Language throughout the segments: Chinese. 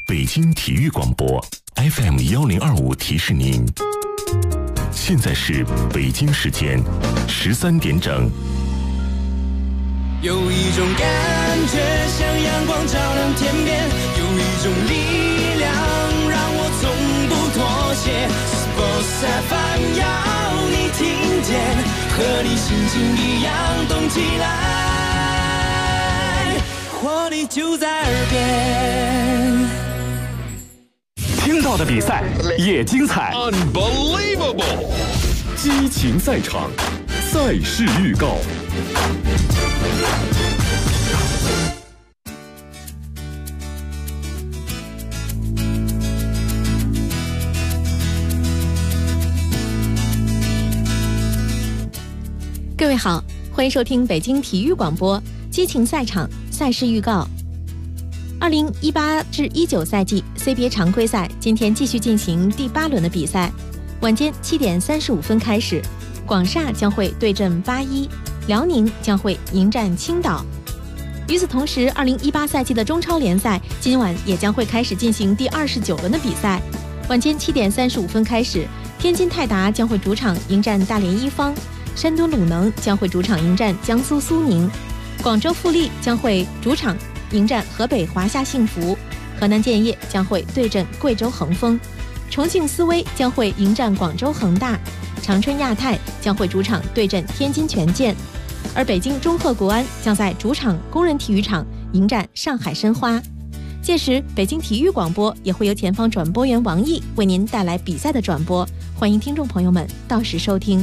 北京体育广播 FM1025提示您，现在是北京时间13点整。 有一种感觉像阳光照亮天边，有一种力量让我从不妥协。Sports FM 要你听见，和你心情一样动起来，活力就在耳边。 听到的比赛也精彩 Unbelievable 激情赛场，赛事预告。 各位好，欢迎收听北京体育广播激情赛场赛事预告。2018至19赛季 CBA 常规赛今天继续进行第8轮的比赛，晚间7点35分开始，广厦将会对阵81，辽宁将会迎战青岛。与此同时，2018赛季的中超联赛今晚也将会开始进行第29轮的比赛，晚间7点35分开始，天津泰达将会主场迎战大连一方，山东鲁能将会主场迎战江苏苏宁，广州富力将会主场迎战河北华夏幸福，河南建业将会对阵贵州恒丰，重庆斯威将会迎战广州恒大，长春亚泰将会主场对阵天津权健，而北京中赫国安将在主场工人体育场迎战上海申花。届时北京体育广播也会由前方转播员王毅为您带来比赛的转播，欢迎听众朋友们到时收听。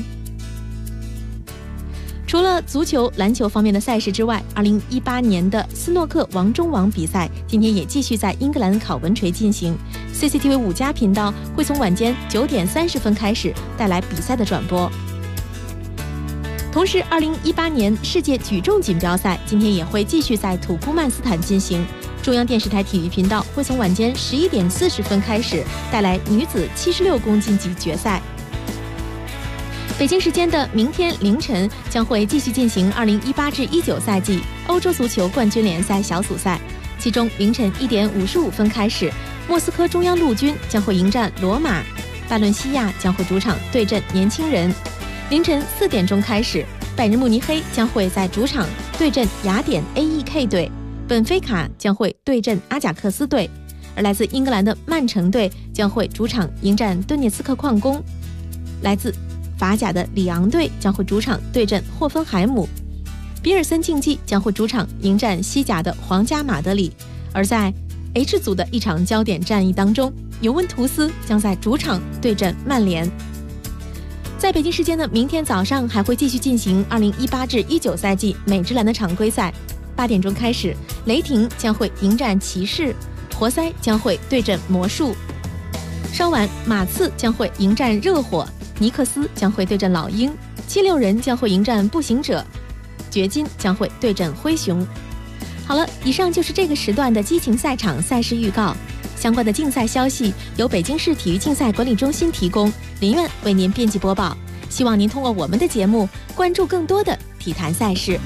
除了足球、篮球方面的赛事之外，2018年的斯诺克王中王比赛今天也继续在英格兰考文垂进行。CCTV 5+频道会从晚间9点30分开始带来比赛的转播。同时，2018年世界举重锦标赛今天也会继续在土库曼斯坦进行。中央电视台体育频道会从晚间11点40分开始带来女子76公斤级决赛。北京时间的明天凌晨将会继续进行2018至19赛季欧洲足球冠军联赛小组赛，其中凌晨1点55分开始，莫斯科中央陆军将会迎战罗马，巴伦西亚将会主场对阵年轻人。凌晨4点钟开始，拜仁慕尼黑将会在主场对阵雅典 AEK 队，本菲卡将会对阵阿贾克斯队，而来自英格兰的曼城队将会主场迎战顿涅茨克矿工，来自法甲的里昂队将会主场对阵霍芬海姆，比尔森竞技将会主场迎战西甲的皇家马德里，而在 H 组的一场焦点战役当中，尤文图斯将在主场对阵曼联。在北京时间的明天早上还会继续进行2018至19赛季美职篮的常规赛，8点钟开始，雷霆将会迎战骑士，活塞将会对阵魔术，稍晚马刺将会迎战热火，尼克斯将会对阵老鹰，76人将会迎战步行者，掘金将会对阵灰熊。好了，以上就是这个时段的激情赛场赛事预告，相关的竞赛消息由北京市体育竞赛管理中心提供，林苑为您编辑播报。希望您通过我们的节目关注更多的体坛赛事。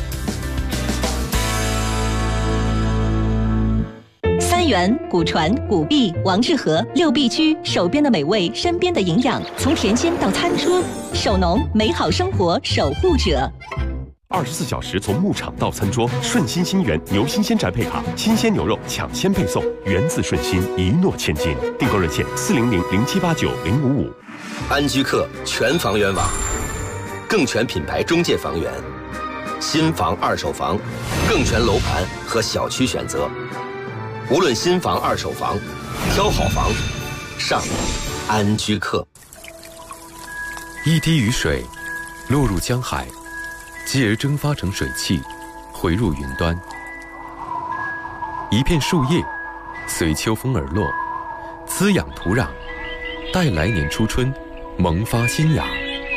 三元、古传、古币、王致和6必居，手边的美味，身边的营养，从田间到餐桌，守农，美好生活守护者。 24小时从牧场到餐桌，顺心新源牛新鲜宅配卡，新鲜牛肉抢先配送，源自顺心，一诺千金。订购热线400-0789-055。 安居客全房源网，更全品牌中介房源，新房、二手房，更全楼盘和小区选择。无论新房、二手房，挑好房，上安居客。 一滴雨水落入江海，继而蒸发成水汽，回入云端。一片树叶随秋风而落，滋养土壤，待来年初春萌发新芽。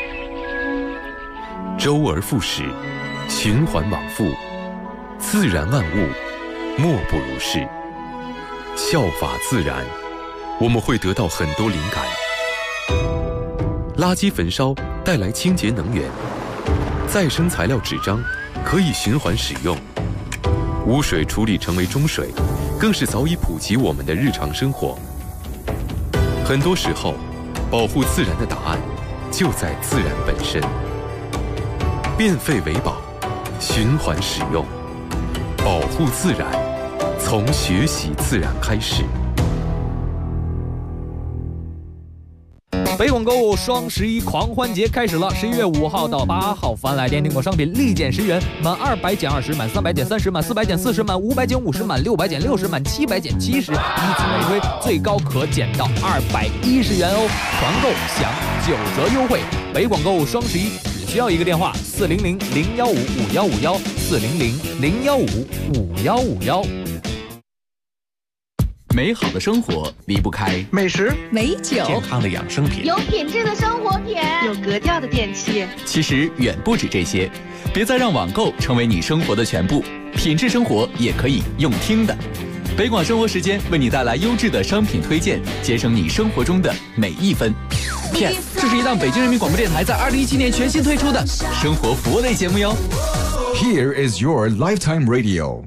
周而复始，循环往复，自然万物莫不如是。效法自然，我们会得到很多灵感。垃圾焚烧带来清洁能源，再生材料纸张可以循环使用，污水处理成为中水， 更是早已普及我们的日常生活。很多时候，保护自然的答案就在自然本身。变废为宝，循环使用，保护自然，从学习自然开始。 北广购物双11狂欢节开始了，11月5号到8号，凡来电订购商品立减10元，满200减20，满300减30，满400减40，满500减50，满600减60，满700减70，依次每推，最高可减到210元哦！团购享9折优惠。北广购物双11只需要一个电话：400-015-5151，400-015-5151。 美好的生活离不开美食、 美酒、 健康的养生品、 有品质的生活品、 有格调的电器。 其实远不止这些，别再让网购成为你生活的全部，品质生活也可以用听的。北广生活时间为你带来优质的商品推荐，节省你生活中的每一分。Yes， 这是一档北京人民广播电台在2017年全新推出的生活服务类节目哟。 Here is your lifetime radio。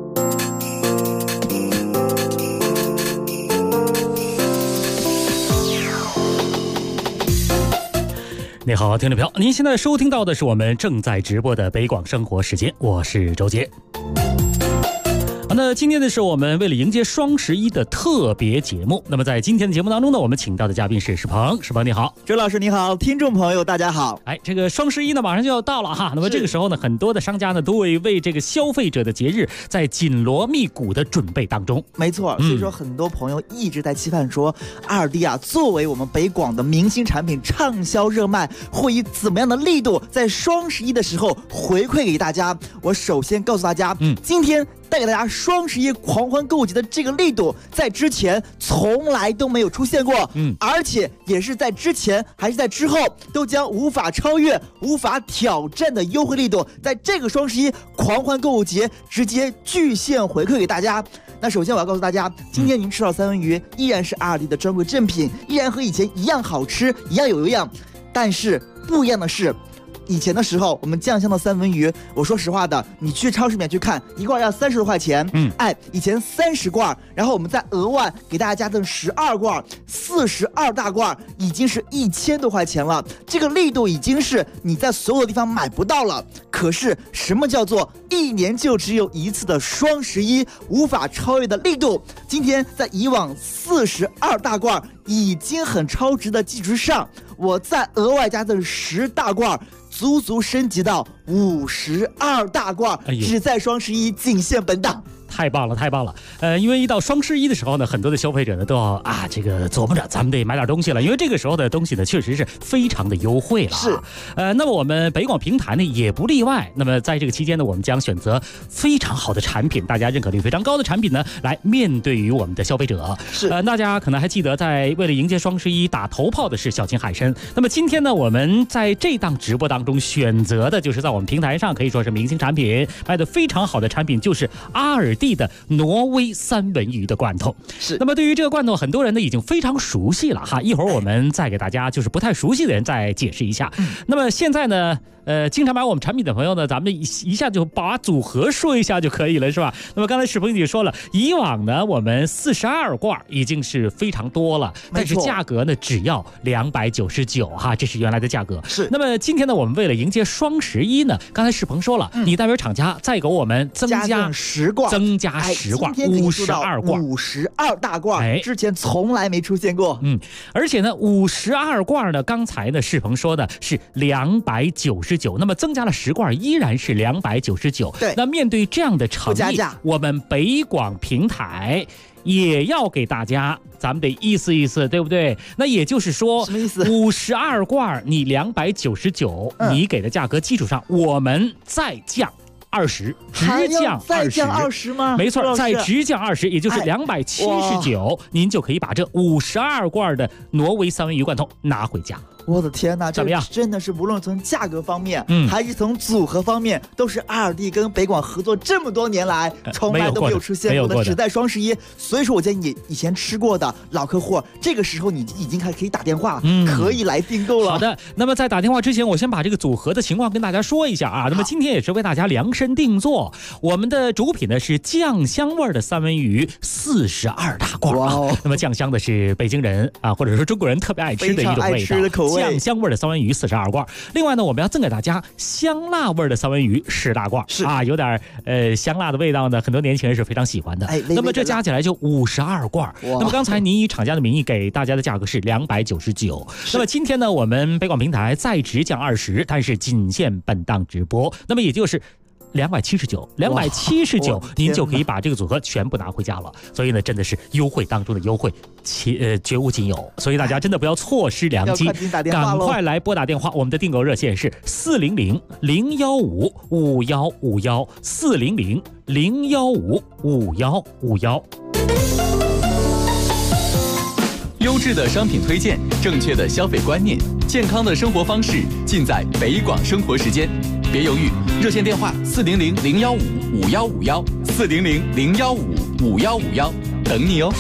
你好，听众朋友，您现在收听到的是我们正在直播的北广生活时间，我是周杰。那今天呢是我们为了迎接双11的特别节目。那么在今天的节目当中呢，我们请到的嘉宾是石鹏。石鹏你好。 周老师你好，听众朋友大家好。 这个双11呢马上就要到了哈。那么这个时候呢，很多的商家呢都会为这个消费者的节日在紧锣密鼓的准备当中。 没错，所以说很多朋友一直在期盼说，2D啊作为我们北广的明星产品畅销热卖，会以怎么样的力度在双11的时候回馈给大家。我首先告诉大家，今天带给大家双11狂欢购物节的这个力度，在之前从来都没有出现过，而且也是在之前还是在之后都将无法超越、无法挑战的优惠力度，在这个双11狂欢购物节直接巨献回馈给大家。那首先我要告诉大家，今天您吃到三文鱼依然是2D的专柜正品，依然和以前一样好吃，一样有营养，但是不一样的是，以前的时候我们酱香的三文鱼，我说实话的，你去超市里面去看，一罐要30多块钱，以前30罐，然后我们再额外给大家加赠12罐，42大罐，已经是1000多块钱了。这个力度已经是你在所有的地方买不到了。可是什么叫做1年就只有一次的双11无法超越的力度？今天在以往42大罐已经很超值的基础上，我再额外加赠10大罐，足足升级到52大罐，只在双11仅限本档。 太棒了，太棒了！因为一到双11的时候呢，很多的消费者呢都要这个琢磨着咱们得买点东西了，因为这个时候的东西呢确实是非常的优惠了。 是， 那么我们北广平台呢也不例外。那么在这个期间呢，我们将选择非常好的产品，大家认可率非常高的产品呢，来面对于我们的消费者。 是， 大家可能还记得，在为了迎接双11打头炮的是小秦海参。那么今天呢，我们在这档直播当中选择的就是在我们平台上可以说是明星产品，卖的非常好的产品，就是阿尔蒂的挪威三文鱼的罐头。 是， 那么对于这个罐头，很多人呢已经非常熟悉了哈。一会儿我们再给大家就是不太熟悉的人再解释一下。那么现在呢，经常买我们产品的朋友呢，咱们一下就把组合说一下就可以了，是吧？那么刚才石鹏姐说了，以往呢我们42罐已经是非常多了，但是价格呢只要299哈，这是原来的价格。 是。 那么今天呢，我们为了迎接双11呢，刚才石鹏说了，你代表厂家再给我们增加 10罐， 增加10罐，52罐 ，52大罐，之前从来没出现过。 而且呢，52罐呢，刚才呢石鹏说的是299，那么增加了10罐，依然是299。 对， 那面对这样的诚意，我们北广平台也要给大家，咱们得意思意思，对不对？那也就是说， 什么意思 ？52罐你299，你给的价格基础上，我们再降20， 再降20吗？ 没错，再直降20，也就是279，您就可以把这52罐的挪威三文鱼罐头拿回家。 我的天哪， 怎么样？ 真的是无论从价格方面，还是从组合方面，都是阿尔蒂跟北广合作这么多年来从来都没有出现过的只在双11。所以说我建议你以前吃过的老客户，这个时候你已经可以打电话，可以来订购了。 好的，那么在打电话之前，我先把这个组合的情况跟大家说一下啊。那么今天也是为大家量身定做，我们的主品呢是酱香味的三文鱼42大罐啊。那么酱香的是北京人啊，或者说中国人特别爱吃的一种味道，酱香味的三文鱼42罐。另外呢，我们要赠给大家香辣味的三文鱼10大罐，是啊，有点香辣的味道呢，很多年轻人是非常喜欢的。那么这加起来就52罐。那么刚才您以厂家的名义给大家的价格是299。那么今天呢，我们北广平台再直降20，但是仅限本档直播。那么也就是279，您就可以把这个组合全部拿回家了。所以呢，真的是优惠当中的优惠，绝无仅有。所以大家真的不要错失良机，赶快来拨打电话。我们的订购热线是400-015-5151，400-015-5151。 优质的商品推荐，正确的消费观念，健康的生活方式，尽在北广生活时间。别犹豫，热线电话400-015-5151，400-015-5151，等你哦。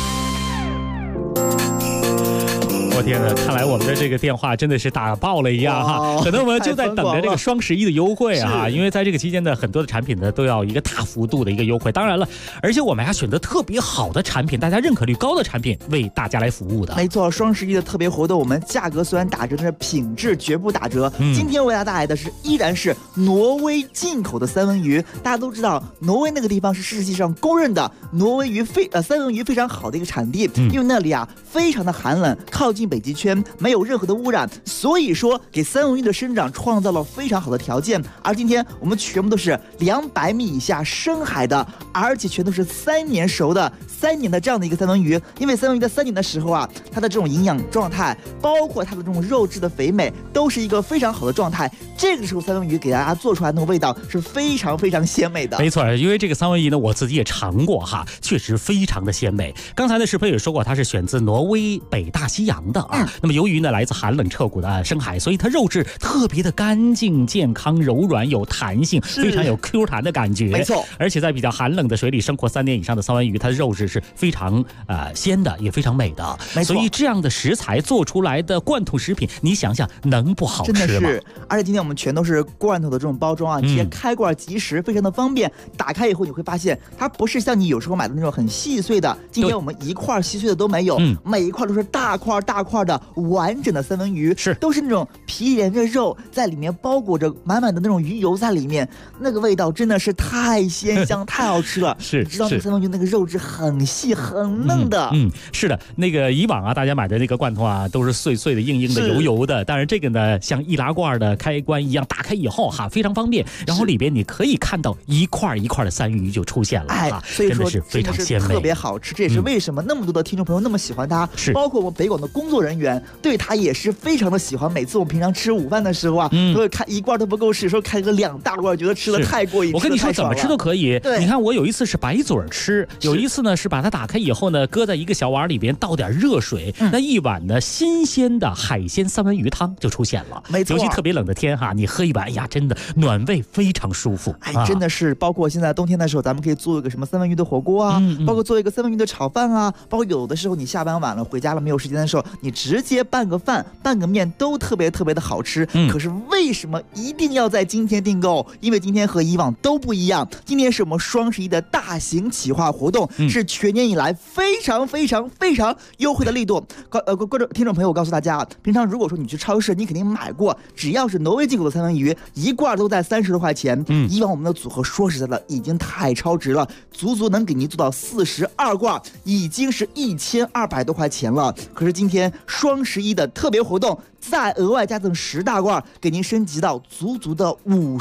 我天哪，看来我们的这个电话真的是打爆了一样哈！可能我们就在等着这个双11的优惠啊，因为在这个期间呢，很多的产品呢都要一个大幅度的一个优惠。当然了，而且我们还选择特别好的产品，大家认可率高的产品为大家来服务的。 没错，双11的特别活动，我们价格虽然打折，但是品质绝不打折。今天为大家带来的依然是挪威进口的三文鱼。大家都知道，挪威那个地方是世界上公认的挪威鱼三文鱼非常好的一个产地，因为那里啊非常的寒冷，靠近北极圈，没有任何的污染，所以说给三文鱼的生长创造了非常好的条件。而今天我们全部都是200米以下深海的，而且全都是3年熟的3年的这样的一个三文鱼。因为三文鱼在3年的时候啊，它的这种营养状态，包括它的这种肉质的肥美，都是一个非常好的状态。这个时候三文鱼给大家做出来的那种味道是非常非常鲜美的。 没错，因为这个三文鱼呢，我自己也尝过哈，确实非常的鲜美。刚才呢，石飞也说过，它是选自挪威北大西洋的啊。那么由于呢来自寒冷彻骨的深海，所以它肉质特别的干净、健康、柔软、有弹性，非常有 Q 弹的感觉。 没错， 而且在比较寒冷的水里生活3年以上的三文鱼，它的肉质是非常鲜的，也非常美的。 没错， 所以这样的食材做出来的罐头食品，你想想能不好吃吗？ 真的是，而且今天我们全都是罐头的这种包装啊，直接开罐即食，非常的方便。打开以后你会发现，它不是像你有时候买的那种很细碎的，今天我们一块细碎的都没有，每一块都是大块大块的完整的三文鱼，都是那种皮连着肉在里面包裹着满满的那种鱼油在里面，那个味道真的是太鲜香太好吃了。 是， 你知道那个三文鱼那个肉质很细很嫩的。 是的，那个以往啊大家买的那个罐头啊都是碎碎的硬硬的油油的，但是这个呢像易拉罐的开关一样，打开以后哈非常方便，然后里边你可以看到一块一块的三文鱼就出现了， 所以说真的是非常鲜美， 特别好吃。这也是为什么那么多的听众朋友那么喜欢它，包括我们北广的工作人员对它也是非常的喜欢。每次我们平常吃午饭的时候啊，都会开一罐都不够吃，有时候开个2大罐，觉得吃的太过瘾。 我跟你说怎么吃都可以。你看我有一次是白嘴吃，有一次呢是把它打开以后呢搁在一个小碗里边倒点热水，那一碗呢新鲜的海鲜三文鱼汤就出现了。 没错， 尤其特别冷的天哈，你喝一碗，哎呀，真的暖胃非常舒服。 真的是，包括现在冬天的时候，咱们可以做一个什么三文鱼的火锅啊，包括做一个三文鱼的炒饭啊，包括有的时候你下班晚了回家了没有时间的时候，你直接拌个饭拌个面都特别特别的好吃。可是为什么一定要在今天订购？因为今天和以往都不一样，今天是我们双11的大型企划活动，是全年以来非常非常非常优惠的力度。观众听众朋友，我告诉大家啊，平常如果说你去超市，你肯定买过，只要是挪威进口的三文鱼，一罐都在30多块钱。以往我们的组合说实在的已经太超值了，足足能给您做到42罐，已经是1200多块钱了。可是今天双11的特别活动，再额外加赠10大罐，给您升级到足足的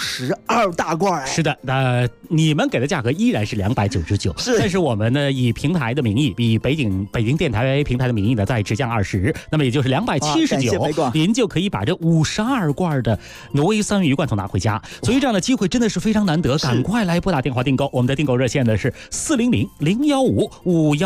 52大罐。 是的，你们给的价格依然是299，但是我们呢以平台的名义，以北京电台平台的名义呢再直降20，那么也就是279，您就可以把这52罐的挪威三文鱼罐头拿回家。所以这样的机会真的是非常难得，赶快来拨打电话订购。我们的订购热线呢是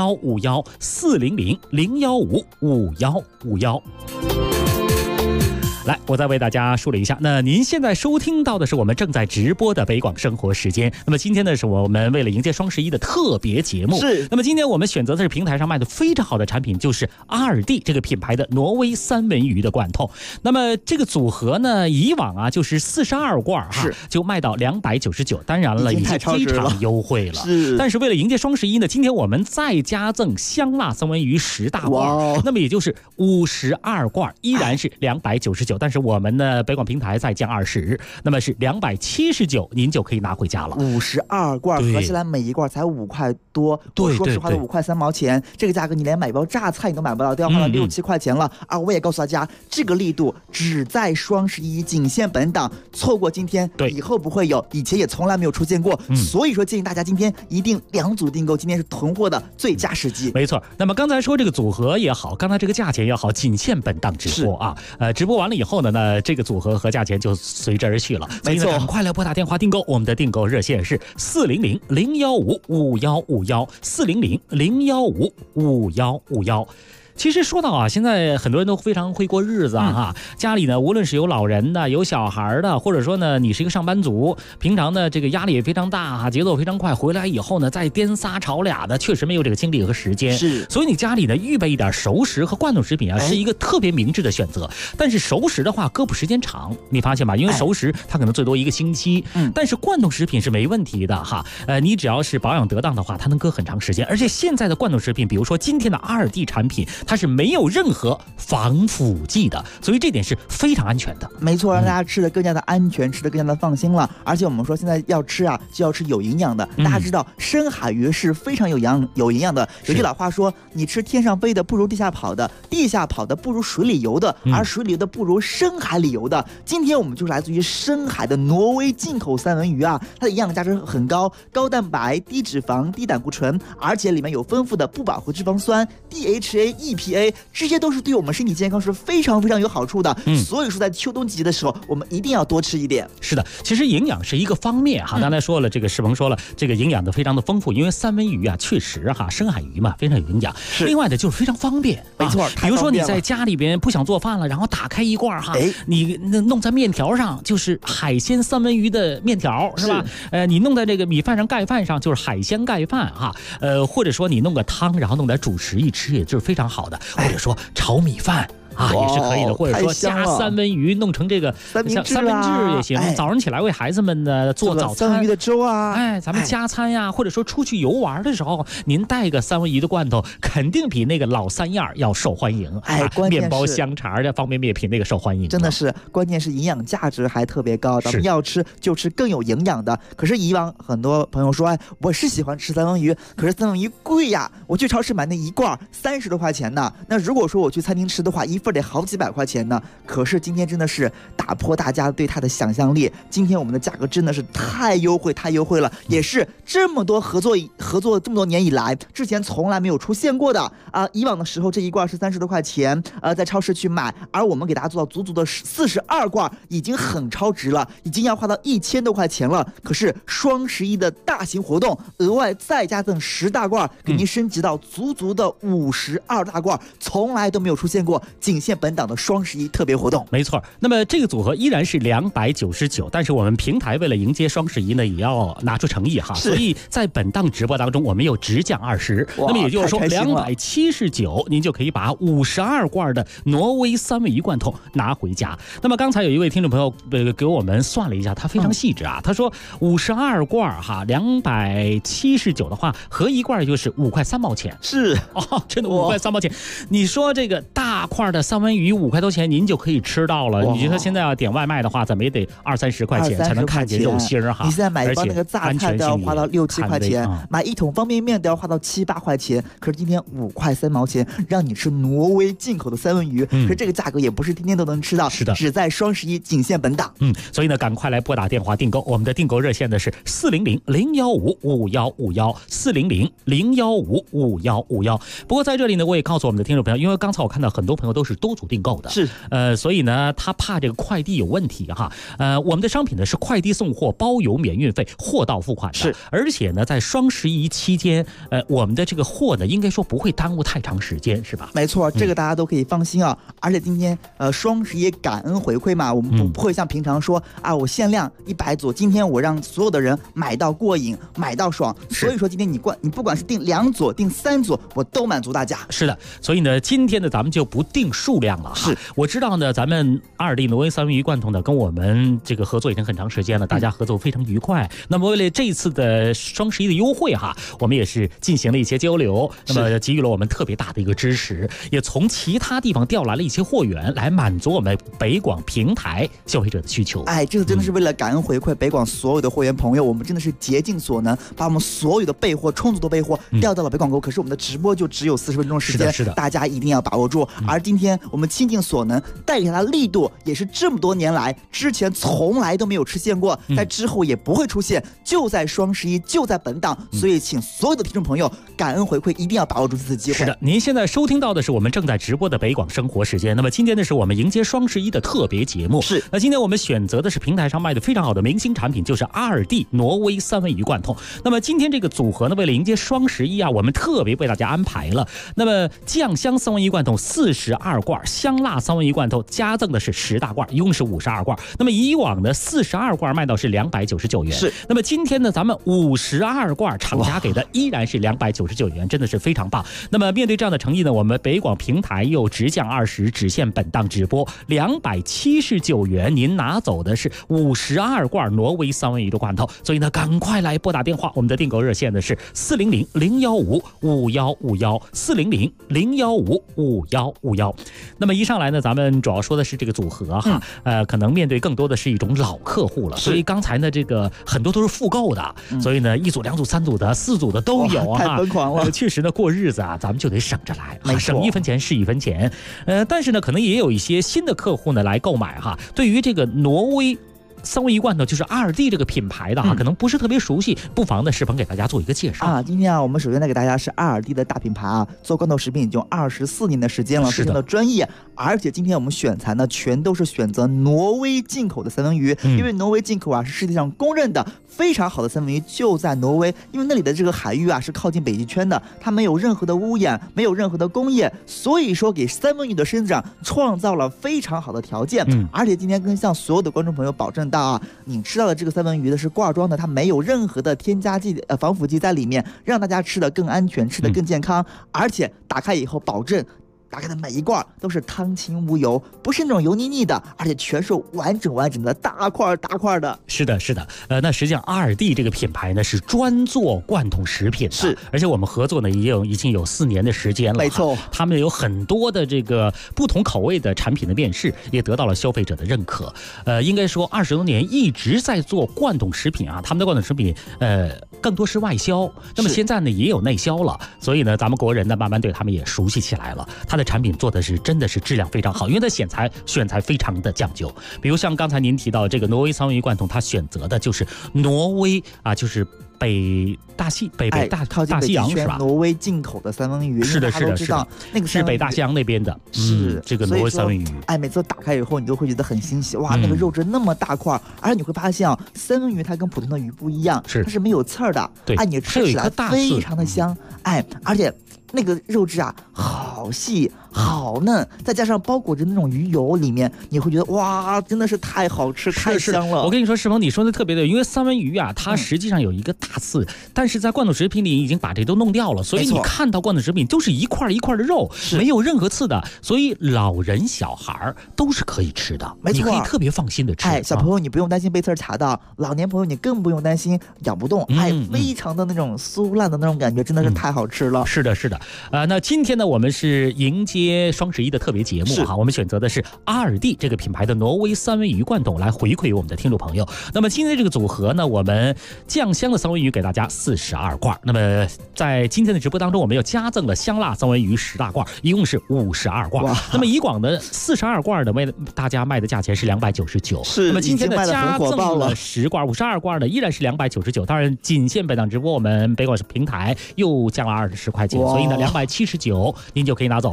400-015-5151，400-015-5151。 来，我再为大家梳理一下。那您现在收听到的是我们正在直播的北广生活时间。那么今天呢，是我们为了迎接双11的特别节目。 是。 那么今天我们选择的是平台上卖的非常好的产品，就是2D 这个品牌的挪威三文鱼的罐头。那么这个组合呢，以往啊就是42罐哈，就卖到299，当然了，已经非常优惠了。 是。 但是为了迎接双11呢，今天我们再加赠香辣三文鱼10大罐，那么也就是52罐，依然是299。但是我们的北广平台再降20，那么是279，您就可以拿回家了。 52罐合起来每一罐才5块多，我说实话的5块3毛钱，这个价格你连买包榨菜你都买不到，都要花到6、7块钱了。我也告诉大家，这个力度只在双11，仅限本档，错过今天，以后不会有，以前也从来没有出现过。所以说建议大家今天一定2组订购，今天是囤货的最佳时机。 没错。那么刚才说这个组合也好，刚才这个价钱也好，仅限本档直播啊。直播完了以后呢，那这个组合和价钱就随之而去了。 没错， 赶快来拨打电话订购，我们的订购热线是400-015-5151，400-015-5151。其实说到啊，现在很多人都非常会过日子啊，家里呢，无论是有老人的、有小孩的，或者说呢，你是一个上班族，平常呢这个压力也非常大啊，节奏非常快，回来以后呢，再颠仨炒俩的，确实没有这个精力和时间。 是， 所以你家里呢预备一点熟食和罐头食品啊，是一个特别明智的选择。但是熟食的话，搁补时间长，你发现吧？因为熟食它可能最多1个星期，但是罐头食品是没问题的哈。你只要是保养得当的话，它能搁很长时间。而且现在的罐头食品，比如说今天的2D产品，它是没有任何防腐剂的，所以这点是非常安全的。 没错，让大家吃的更加的安全，吃的更加的放心了。而且我们说现在要吃啊，就要吃有营养的。大家知道深海鱼是非常有营养的。有句老话说，你吃天上飞的不如地下跑的，地下跑的不如水里游的，而水里游的不如深海里游的。今天我们就是来自于深海的挪威进口三文鱼啊，它的营养价值很高，高蛋白、低脂肪、低胆固醇，而且里面有丰富的不饱和脂肪酸 DHA、EPA。这些都是对我们身体健康是非常非常有好处的。所以说在秋冬季节的时候，我们一定要多吃一点。 是的，其实营养是一个方面哈。刚才说了，这个世鹏说了，这个营养的非常的丰富，因为三文鱼啊，确实哈，深海鱼嘛，非常有营养。另外的就是非常方便， 没错。 比如说你在家里边不想做饭了，然后打开一罐哈，你弄在面条上就是海鲜三文鱼的面条，是吧？你弄在这个米饭上盖饭上就是海鲜盖饭哈。或者说你弄个汤，然后弄点主食一吃，也就是非常好的。或者说炒米饭啊，也是可以的，或者说加三文鱼弄成这个三明治也行。早上起来为孩子们呢做早餐， 三文鱼的粥啊， 咱们加餐呀，或者说出去游玩的时候，您带个三文鱼的罐头，肯定比那个老三样要受欢迎。 关键是面包、香肠的方便面比那个受欢迎。 真的是，关键是营养价值还特别高，咱们要吃就吃更有营养的。可是以往很多朋友说，我是喜欢吃三文鱼，可是三文鱼贵呀，我去超市买那一罐30多块钱呢。那如果说我去餐厅吃的话，一份得好几百块钱呢。可是今天真的是打破大家对它的想象力，今天我们的价格真的是太优惠了，也是这么多合作这么多年以来，之前从来没有出现过的啊。以往的时候这一罐是30多块钱，在超市去买，而我们给大家做到足足的42罐，已经很超值了，已经要花到1000多块钱了。可是双11的大型活动，额外再加赠10大罐，给您升级到足足的52大罐，从来都没有出现过，仅限本档的双11特别活动。 没错，那么这个组合依然是299，但是我们平台为了迎接双11呢，也要拿出诚意哈，所以在本档直播当中，我们又直降20，那么也就是说279，您就可以把52罐的挪威三文鱼罐头拿回家。那么刚才有一位听众朋友给我们算了一下，他非常细致啊，他说52罐哈279的话，合一罐就是5块3毛钱。 是真的5块3毛钱。你说这个大块的三文鱼5块多钱，您就可以吃到了。你觉得现在要点外卖的话，怎么也得20-30块钱才能看见肉心哈。 你现在买一包那个榨菜都要花到6-7块钱，买一桶方便面都要花到7-8块钱。可是今天5块3毛钱，让你吃挪威进口的三文鱼，可是这个价格也不是天天都能吃到， 是的， 只在双11仅限本档。 所以呢，赶快来拨打电话订购，我们的订购热线的是400-015-5151，400-015-5151。不过在这里呢，我也告诉我们的听众朋友，因为刚才我看到很多朋友都是多组订购的。 是， 所以呢，他怕这个快递有问题哈。我们的商品呢是快递送货包邮免运费，货到付款的。 是， 而且呢，在双11期间，我们的这个货呢，应该说不会耽误太长时间，是吧？ 没错，这个大家都可以放心啊。而且今天双11感恩回馈嘛，我们不会像平常说啊，我限量100组，今天我让所有的人买到过瘾，买到爽。所以说今天你不管是订2组、订3组，我都满足大家。 是的，所以呢，今天呢，咱们就不定数量了哈。 是， 我知道呢，咱们2D 挪威三文鱼罐头呢，跟我们这个合作已经很长时间了，大家合作非常愉快。那么为了这一次的双11的优惠哈，我们也是进行了一些交流，那么给予了我们特别大的一个支持，也从其他地方调来了一些货源来满足我们北广平台消费者的需求。 这个真的是为了感恩回馈北广所有的会员朋友，我们真的是竭尽所能，把我们所有的备货充足的备货调到了北广购。可是我们的直播就只有40分钟时间， 是的， 大家一定要把握住。而今天我们倾尽所能带给他的力度，也是这么多年来之前从来都没有出现过，在之后也不会出现，就在双11，就在本档。所以请所有的听众朋友感恩回馈，一定要把握住这次机会。 是的，您现在收听到的是我们正在直播的北广生活时间。那么今天呢，是我们迎接双11的特别节目。 是， 那今天我们选择的是平台上卖的非常好的明星产品，就是2D 挪威三文鱼罐头。那么今天这个组合呢，为了迎接双11啊，我们特别为大家安排了。那么酱香三文鱼罐头42罐，香辣三文鱼罐头加赠的是10大罐，一共是52罐。那么以往呢42罐卖到是299元， 是。 那么今天呢，咱们52罐厂家给的依然是299元，真的是非常棒。那么面对这样的诚意呢，我们北广平台又直降20，只限本档直播279元，您拿走的是52罐挪威三文鱼的罐头。所以呢，赶快来拨打电话，我们的订购热线呢是400-015-5151，400-015-5151。那么一上来呢，咱们主要说的是这个组合哈，可能面对更多的是一种老客户了，所以刚才呢，这个很多都是复购的，所以呢，1组、2组、3组的、4组的都有啊， 太疯狂了。 确实呢，过日子啊，咱们就得省着来，省1分钱是1分钱。但是呢，可能也有一些新的客户呢来购买哈，对于这个挪威三文鱼罐头就是2D这个品牌的可能不是特别熟悉，不妨呢是帮给大家做一个介绍啊。今天啊，我们首先带给大家是2D的大品牌啊，做罐头食品已经24年的时间了，非常的专业。而且今天我们选材呢，全都是选择挪威进口的三文鱼，因为挪威进口啊是世界上公认的非常好的三文鱼，就在挪威，因为那里的这个海域啊是靠近北极圈的，它没有任何的污染，没有任何的工业，所以说给三文鱼的生长创造了非常好的条件。而且今天跟向所有的观众朋友保证到啊，你吃到的这个三文鱼的是挂装的，它没有任何的添加剂、防腐剂在里面，让大家吃得更安全，吃得更健康。而且打开以后保证打开的每一罐都是汤清无油，不是那种油腻腻的，而且全是完整的大块的。 是的，那实际上2D这个品牌呢是专做罐头食品的， 是， 而且我们合作呢已经有4年的时间了， 没错。 他们有很多的这个不同口味的产品的面世，也得到了消费者的认可。应该说20多年一直在做罐头食品啊，他们的罐头食品更多是外销，那么现在呢也有内销了，所以呢咱们国人呢慢慢对他们也熟悉起来了。它的产品做的是真的是质量非常好，因为它选材非常的讲究。比如像刚才您提到这个挪威三文鱼罐头，它选择的就是挪威啊，就是北西洋是吧？ 挪威进口的三文鱼， 是的， 那个是北大西洋那边的， 是这个挪威三文鱼。 每次打开以后，你都会觉得很欣喜，哇，那个肉质那么大块，而且你会发现啊，三文鱼它跟普通的鱼不一样，它是没有刺儿的， 对， 你吃起来非常的香，而且那个肉质啊，好细好嫩，再加上包裹着那种鱼油，里面你会觉得哇，真的是太好吃，太香了。 我跟你说，世鹏，你说的特别对，因为三文鱼啊，它实际上有一个大刺，但是在罐头食品里已经把这都弄掉了，所以你看到罐头食品都是一块一块的肉，没有任何刺的，所以老人小孩都是可以吃的， 没错， 你可以特别放心的吃。 小朋友你不用担心被刺卡到，老年朋友你更不用担心咬不动，非常的那种酥烂的那种感觉，真的是太好吃了。 是的，那今天呢，我们是迎接双11的特别节目哈，我们选择的是2D这个品牌的挪威三文鱼罐头来回馈我们的听众朋友。那么今天这个组合呢，我们酱香的三文鱼给大家42罐，那么在今天的直播当中，我们又加赠了香辣三文鱼10大罐，一共是52罐。那么以广的42罐的大家卖的价钱是299， 是。 那么今天的加赠了10罐，52罐的依然是299，当然仅限本档直播，我们北广平台又降了20块钱，所以呢279您就可以拿走了。 一定要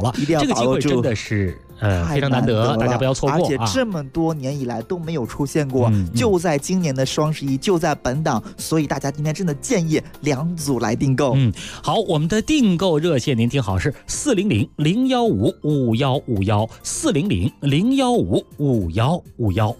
这个机会真的是非常难得，大家不要错过。 而且这么多年以来都没有出现过，就在今年的双11，就在本档，所以大家今天真的建议2组来订购。 好，我们的订购热线您听好是400-015-5151，400-015-5151。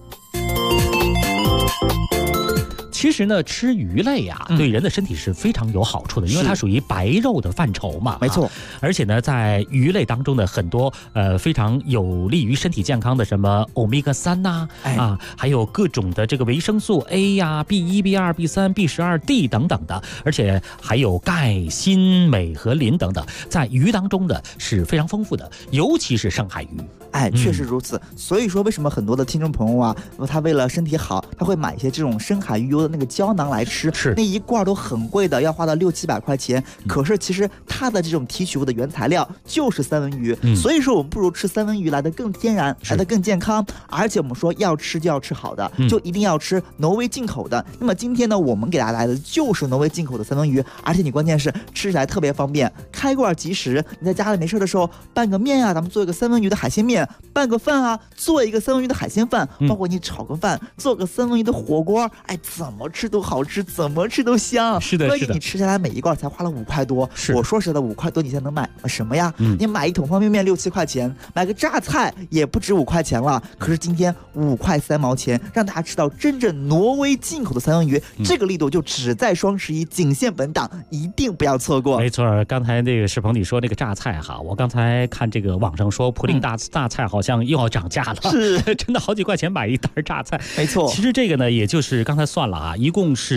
其实呢，吃鱼类啊，对人的身体是非常有好处的，因为它属于白肉的范畴嘛。 没错， 而且呢，在鱼类当中的很多非常有利于身体健康的什么欧米伽3呐，还有各种的这个维生素 A 呀、B1、B2、B3、B12、D 等等的，而且还有钙、锌、镁和磷等等，在鱼当中的是非常丰富的，尤其是深海鱼。 确实如此。所以说，为什么很多的听众朋友啊，他为了身体好，他会买一些这种深海鱼油的那个胶囊来吃，那一罐都很贵的，要花到600-700块钱。可是其实它的这种提取物的原材料就是三文鱼，所以说我们不如吃三文鱼来的更天然，来的更健康。而且我们说要吃就要吃好的，就一定要吃挪威进口的。那么今天呢，我们给大家来的就是挪威进口的三文鱼，而且你关键是吃起来特别方便，开罐即食。你在家里没事的时候拌个面啊，咱们做一个三文鱼的海鲜面。拌个饭啊，做一个三文鱼的海鲜饭，包括你炒个饭，做个三文鱼的火锅，怎么吃都好吃，怎么吃都香。 是的， 关键你吃下来每一罐才花了5块多。我说实在的，5块多你才能买什么呀？你买一桶方便面6-7块钱，买个榨菜也不止5块钱了。可是今天5块3毛钱，让大家吃到真正挪威进口的三文鱼，这个力度就只在双11，仅限本档，一定不要错过。 没错，刚才那个世鹏你说那个榨菜哈，我刚才看这个网上说普林大菜好像又要涨价了， 是真的好几块钱买一袋榨菜。 没错， 其实这个呢，也就是刚才算了啊，一共是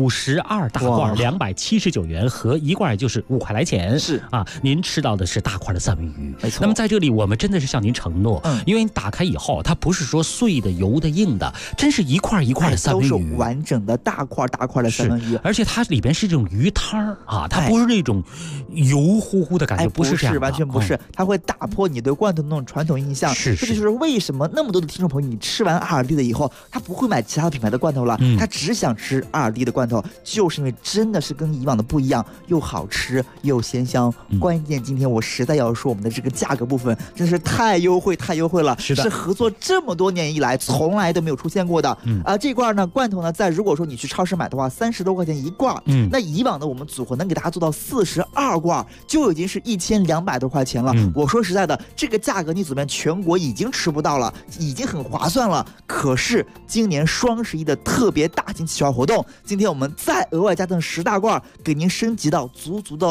52大罐，279元，和一罐也就是5块来钱。 是啊，您吃到的是大块的三文鱼。 没错。 那么在这里，我们真的是向您承诺，因为你打开以后，它不是说碎的、油的、硬的，真是一块一块的三文鱼， 都是完整的大块的三文鱼。 而且它里边是这种鱼汤啊，它不是那种油乎乎的感觉，不是这样的， 完全不是，它会打破你对罐头的那种传统印象。这就是为什么那么多的听众朋友，你吃完阿尔蒂的以后，他不会买其他品牌的罐头了，他只想吃阿尔蒂的罐头，就是因为真的是跟以往的不一样，又好吃又鲜香。关键今天我实在要说，我们的这个价格部分真是太优惠了，是合作这么多年以来从来都没有出现过的。这罐呢罐头呢，在如果说你去超市买的话，30多块钱一罐，那以往的我们组合能给大家做到42罐，就已经是1200多块钱了。我说实在的，这个价格你怎么样全国已经吃不到了，已经很划算了。可是今年双11的特别大型企划活动，今天我们再额外加赠10大罐，给您升级到足足的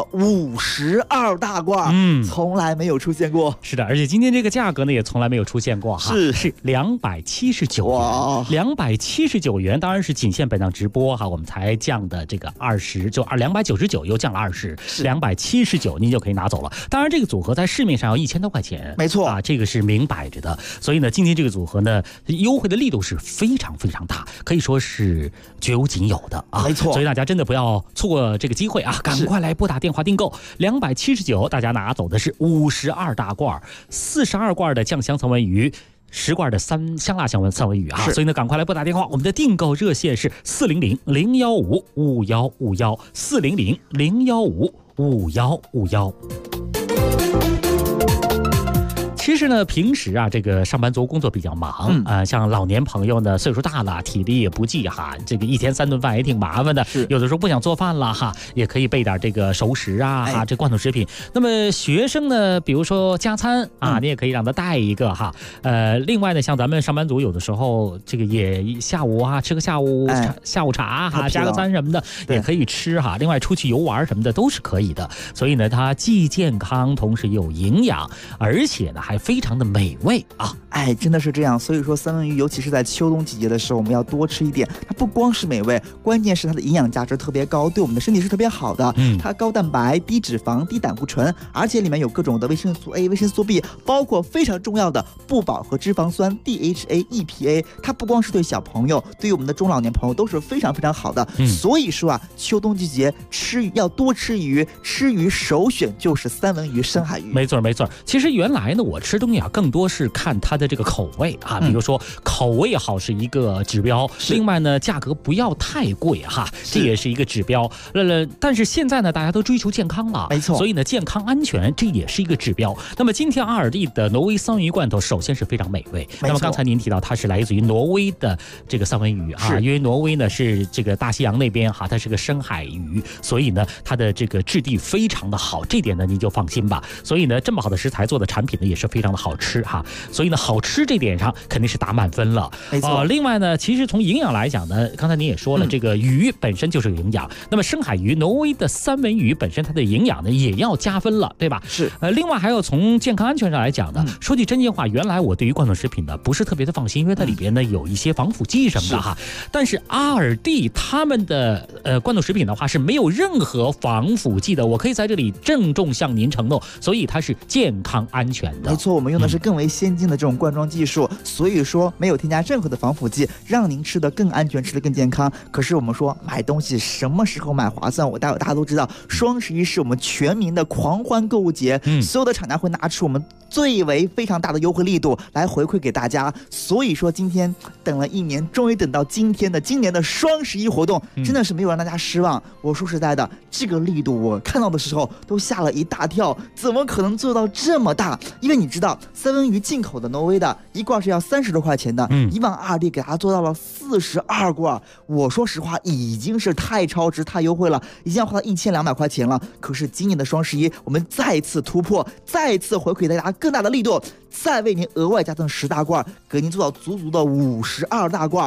52大罐，从来没有出现过。 是的，而且今天这个价格呢也从来没有出现过哈，是279元，279元，当然是仅限本档直播哈，我们才降的这个20，就299又降了20，279您就可以拿走了。当然这个组合在市面上要1000多块钱， 没错啊，这个是明摆着的。所以呢，今天这个组合呢，优惠的力度是非常非常大，可以说是绝无仅有的啊， 没错。 所以大家真的不要错过这个机会啊，赶快来拨打电话订购。279，大家拿走的是52大罐，42罐的酱香三文鱼。10罐的香辣三文鱼啊，所以呢，赶快来拨打电话。我们的订购热线是400-015-5151，400-015-5151。其实呢，平时啊，这个上班族工作比较忙像老年朋友呢，岁数大了，体力也不济哈，这个1天3顿饭也挺麻烦的，有的时候不想做饭了哈，也可以备点这个熟食啊，这罐头食品。那么学生呢，比如说加餐啊，你也可以让他带一个哈。另外呢，像咱们上班族有的时候这个也下午啊吃个下午茶哈，加个餐什么的也可以吃哈。另外出去游玩什么的都是可以的。所以呢，它既健康，同时又有营养，而且呢还非常的美味啊！ 真的是这样。所以说三文鱼，尤其是在秋冬季节的时候，我们要多吃一点。它不光是美味，关键是它的营养价值特别高，对我们的身体是特别好的。它高蛋白、低脂肪、低胆固醇，而且里面有各种的维生素 A、维生素 B， 包括非常重要的不饱和脂肪酸 DHA、EPA。它不光是对小朋友，对于我们的中老年朋友都是非常非常好的。所以说啊，秋冬季节吃鱼要多吃鱼，吃鱼首选就是三文鱼、深海鱼。 没错没错。其实原来呢，我吃东西啊，更多是看它的这个口味啊，比如说口味好是一个指标，另外呢，价格不要太贵哈，这也是一个指标。但是现在呢，大家都追求健康了， 没错， 所以呢，健康安全这也是一个指标。那么今天阿尔蒂的挪威三文鱼罐头，首先是非常美味。那么刚才您提到它是来自于挪威的这个三文鱼啊，因为挪威呢是这个大西洋那边哈，它是个深海鱼，所以呢它的这个质地非常的好，这点呢您就放心吧。所以呢这么好的食材做的产品呢也是非常的好吃哈，所以呢好吃这点上肯定是打满分了。 没错。 另外呢，其实从营养来讲呢，刚才您也说了，这个鱼本身就是有营养，那么深海鱼挪威的三文鱼本身它的营养呢也要加分了，对吧？ 是。 另外还有从健康安全上来讲呢，说句真心话，原来我对于罐头食品呢不是特别的放心，因为它里边呢有一些防腐剂什么的哈。但是阿尔蒂他们的罐头食品的话是没有任何防腐剂的，我可以在这里郑重向您承诺，所以它是健康安全的。 没错，我们用的是更为先进的这种灌装技术，所以说没有添加任何的防腐剂，让您吃得更安全，吃得更健康。可是我们说买东西什么时候买划算？大家都知道，双11是我们全民的狂欢购物节，所有的厂家会拿出我们最为非常大的优惠力度来回馈给大家。所以说今天等了1年，终于等到今年的双11活动，真的是没有让大家失望。我说实在的，这个力度我看到的时候都吓了一大跳，怎么可能做到这么大？因为你知道三文鱼进口的挪威的一罐是要30多块钱的，以往阿尔蒂给它做到了42罐，我说实话已经是太超值太优惠了，已经要花到1200块钱了。可是今年的双11我们再次突破，再次回馈大家更大的力度，再为您额外加赠10大罐，给您做到足足的52大罐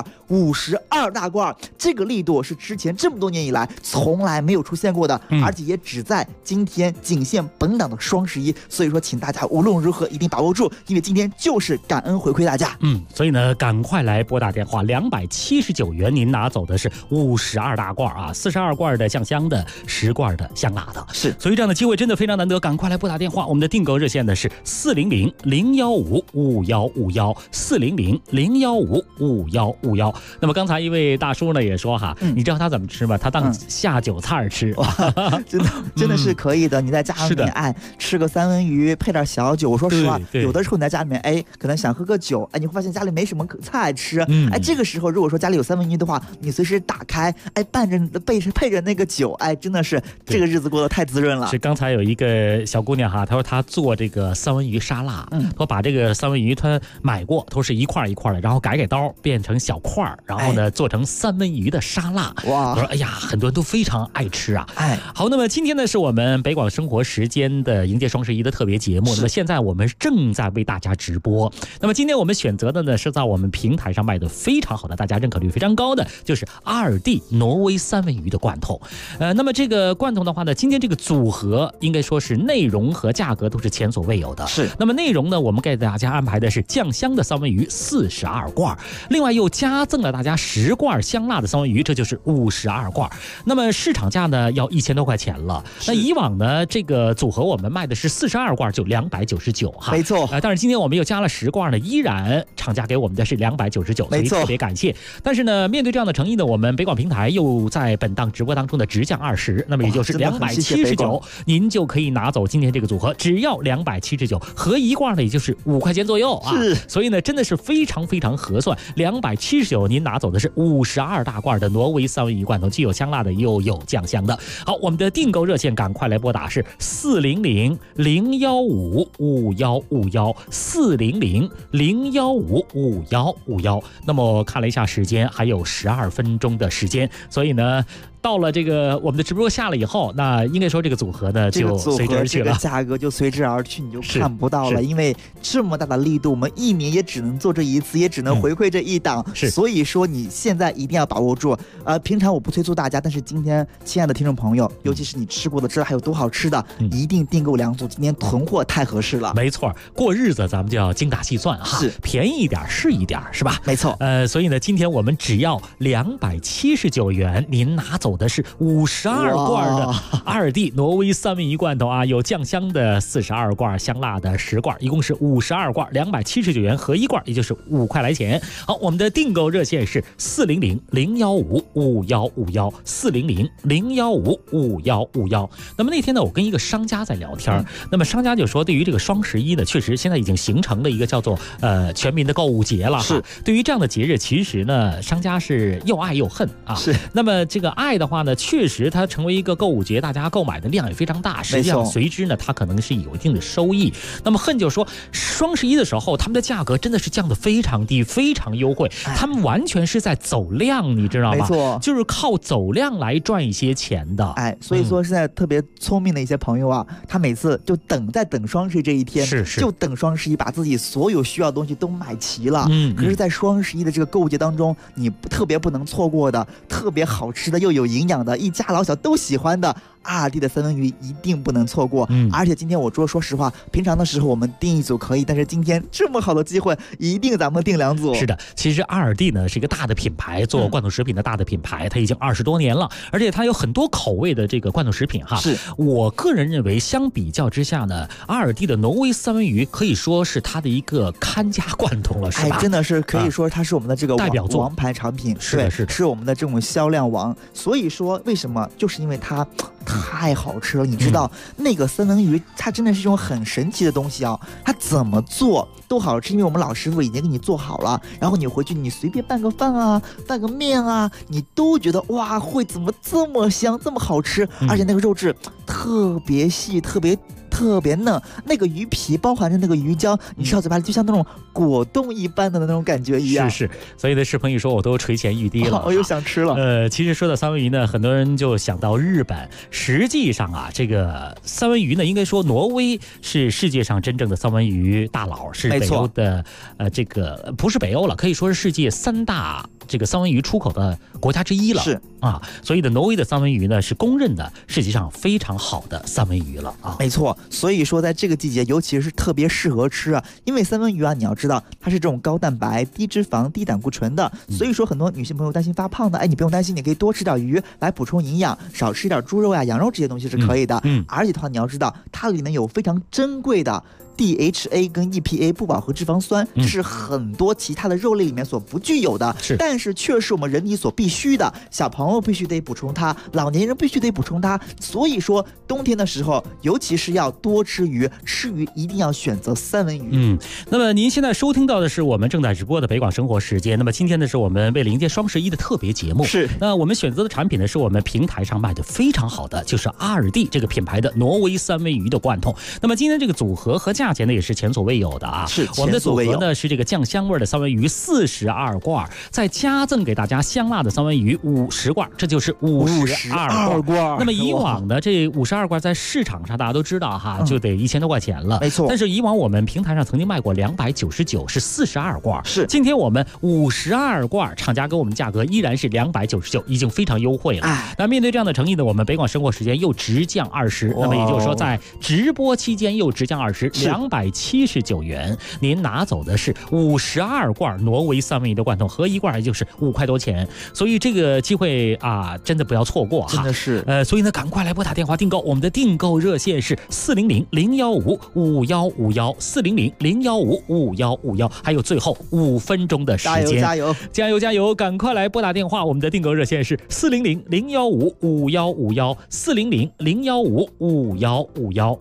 ，52大罐，这个力度是之前这么多年以来从来没有出现过的，而且也只在今天仅限本档的双11。所以说请大家无论如何一定把握住，因为今天就是感恩回馈大家。 所以呢赶快来拨打电话，279元您拿走的是52大罐啊，42罐的酱香的，10罐的香辣的， 是。 所以这样的机会真的非常难得，赶快来拨打电话。我们的订购热线呢是400-015-5151，400-015-5151。那么刚才一位大叔呢也说哈，你知道他怎么吃吗？他当下酒菜吃， 真的是可以的。你在家里面吃个三文鱼配点小酒，我说实话，有的时候你在家里面可能想喝个酒，你会发现家里没什么菜吃，这个时候如果说家里有三文鱼的话，你随时打开，配着那个酒，真的是这个日子过得太滋润了。 是刚才有一个小姑娘哈，她说她做这个三文鱼沙拉，她把这个三文鱼她买过，都是一块一块的，然后改刀变成小块，然后呢做成三文鱼的沙拉。哇！我说哎呀，很多人都非常爱吃啊。好，那么今天呢是我们北广生活时间的迎接双11的特别节目，那么现在我们正在为大家直播。那么今天我们选择的呢是在我们平台上卖的非常好的，大家认可率非常高的，就是阿尔蒂挪威三文鱼的罐头。那么这个罐头的话呢，今天这个组合应该说是内容和价格都是前所未有的。 是。 那么内容呢，我们给大家安排的是酱香的三文鱼42罐，另外又加赠了大家10罐香辣的三文鱼，这就是52罐。那么市场价呢要1000多块钱了。那以往呢这个组合我们卖的是42罐就299哈， 没错。 但是今天我们又加了10罐呢，依然厂家给我们的是299，所以特别感谢。但是呢，面对这样的诚意呢，我们北广平台又在本档直播当中的直降20，那么也就是279，您就可以拿走今天这个组合，只要279，合一罐呢也就是5块钱左右啊。所以呢，真的是非常非常合算。279，您拿走的是52大罐的挪威三文鱼罐头，既有香辣的，又有酱香的。好，我们的订购热线赶快来拨打是400-015-5151，400-015-5151。那么看了一下时间，还有12分钟的时间，所以呢到了这个我们的直播下了以后，那应该说这个组合呢就随之而去了， 这个价格就随之而去，你就看不到了。因为这么大的力度，我们1年也只能做这一次，也只能回馈这一档。所以说你现在一定要把握住。平常我不催促大家，但是今天亲爱的听众朋友，尤其是你吃过的，知道还有多好吃的，一定订购2组，今天囤货太合适了。 没错，过日子咱们就要精打细算哈，便宜一点是一点，是吧？ 没错。 所以呢，今天我们只要279元，您拿走走的是52罐的2D 挪威三文鱼罐头啊，有酱香的42罐，香辣的10罐，一共是52罐，279元合一罐，也就是5块来钱。好，我们的订购热线是400-015-5151，400-015-5151。那么那天呢，我跟一个商家在聊天，那么商家就说，对于这个双11呢，确实现在已经形成了一个叫做全民的购物节了。是，对于这样的节日，其实呢，商家是又爱又恨啊。是，那么这个爱的话呢，确实它成为一个购物节，大家购买的量也非常大，实际上随之呢，它可能是有一定的收益。那么恨就说，双11的时候，他们的价格真的是降得非常低，非常优惠，他们完全是在走量，你知道吗？没错，就是靠走量来赚一些钱的。 所以说现在特别聪明的一些朋友啊，他每次就在等双11这一天，就等双11，把自己所有需要的东西都买齐了。可是，在双11的这个购物节当中，你特别不能错过的、特别好吃的又有营养的、一家老小都喜欢的2D 的三文鱼一定不能错过。而且今天我说实话，平常的时候我们订一组可以，但是今天这么好的机会，一定咱们订2组。 是的，其实2D呢是一个大的品牌，做罐头食品的大的品牌，它已经20多年了，而且它有很多口味的这个罐头食品哈。是我个人认为，相比较之下呢，2D的挪威三文鱼可以说是它的一个看家罐头了，是吧？ 真的是可以说它是我们的这个代表作、 王牌产品， 是我们的这种销量王。所以说，为什么？就是因为它太好吃了。你知道，那个三文鱼它真的是一种很神奇的东西啊，它怎么做都好吃，因为我们老师傅已经给你做好了，然后你回去你随便拌个饭啊，拌个面啊，你都觉得哇，会怎么这么香，这么好吃，而且那个肉质特别细，特别嫩，那个鱼皮包含着那个鱼胶，你吃到嘴巴里就像那种果冻一般的那种感觉一样。 是，所以呢，世鹏一说，我都垂涎欲滴了。 我又想吃了。 其实说到三文鱼呢，很多人就想到日本。实际上啊，这个三文鱼呢，应该说挪威是世界上真正的三文鱼大佬，是北欧的这个不是北欧了，可以说是世界3大这个三文鱼出口的国家之一了。是啊，所以呢，挪威的三文鱼呢是公认的世界上非常好的三文鱼了啊。 没错。所以说，在这个季节，尤其是特别适合吃啊，因为三文鱼啊，你要知道它是这种高蛋白、低脂肪、低胆固醇的，所以说很多女性朋友担心发胖的，你不用担心，你可以多吃点鱼来补充营养，少吃点猪肉呀、羊肉这些东西是可以的。而且的话，你要知道它里面有非常珍贵的DHA 跟 EPA 不饱和脂肪酸，这是很多其他的肉类里面所不具有的，但是却是我们人体所必须的。小朋友必须得补充它，老年人必须得补充它。所以说冬天的时候，尤其是要多吃鱼，吃鱼一定要选择三文鱼。 那么您现在收听到的是我们正在直播的北广生活时间。那么今天呢，是我们为了迎接双11的特别节目。是，那我们选择的产品呢，是我们平台上卖的非常好的，就是2D这个品牌的挪威三文鱼的罐头。那么今天这个组合和价钱呢，也是前所未有的啊！是我们的组合呢是这个酱香味的三文鱼42罐，再加赠给大家香辣的三文鱼50罐，这就是52罐。那么以往的这52罐在市场上大家都知道哈，就得1000多块钱了，没错。但是以往我们平台上曾经卖过299，是42罐。是，今天我们52罐，厂家给我们价格依然是299，已经非常优惠了。那面对这样的诚意呢，我们北广生活时间又直降20，那么也就是说在直播期间又直降20，279元，您拿走的是52罐挪威三文鱼的罐头，合一罐也就是5块多钱，所以这个机会啊，真的不要错过哈！ 真的是， 所以呢，赶快来拨打电话订购，我们的订购热线是400-015-5151，400-015-5151，还有最后5分钟的时间，加油！赶快来拨打电话，我们的订购热线是400-015-5151，400-015-5151。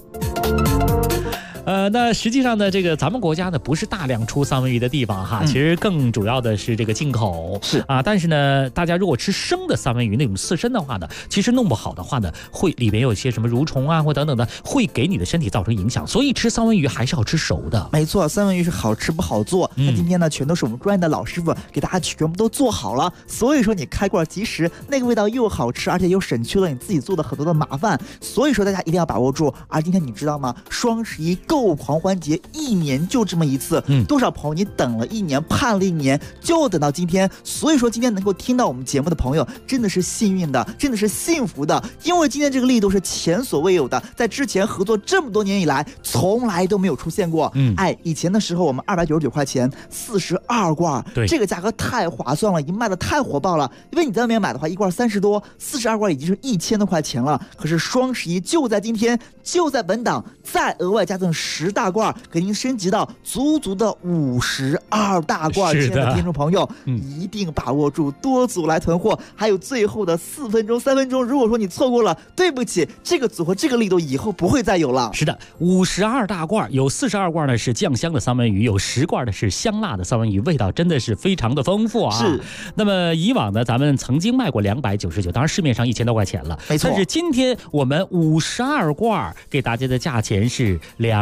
那实际上呢，这个咱们国家呢不是大量出三文鱼的地方哈，其实更主要的是这个进口是啊。但是呢，大家如果吃生的三文鱼那种刺身的话呢，其实弄不好的话呢，会里面有一些什么蠕虫啊或等等的，会给你的身体造成影响。所以吃三文鱼还是要吃熟的。 没错，三文鱼是好吃不好做。那今天呢，全都是我们专业的老师傅给大家全部都做好了。所以说你开罐即食，那个味道又好吃，而且又省去了你自己做的很多的麻烦。所以说大家一定要把握住。而今天你知道吗？双11购购物狂欢节一年就这么一次，多少朋友你等了一年，盼了一年，就等到今天。所以说今天能够听到我们节目的朋友真的是幸运的，真的是幸福的，因为今天这个力度是前所未有的，在之前合作这么多年以来从来都没有出现过。以前的时候我们299块钱42罐，这个价格太划算了，已经卖的太火爆了。因为你在外面买的话，一罐30多，42罐已经是1000多块钱了。可是双11就在今天，就在本档，再额外加赠10大罐，给您升级到足足的52大罐。亲爱的听众朋友，一定把握住，多组来囤货。还有最后的4分钟、3分钟，如果说你错过了，对不起，这个组合这个力度以后不会再有了。 是的，52大罐，有42罐呢是酱香的三文鱼，有10罐的是香辣的三文鱼，味道真的是非常的丰富啊。 是。 那么以往呢，咱们曾经卖过299，当然市面上1000多块钱了， 没错。 但是今天我们52罐给大家的价钱是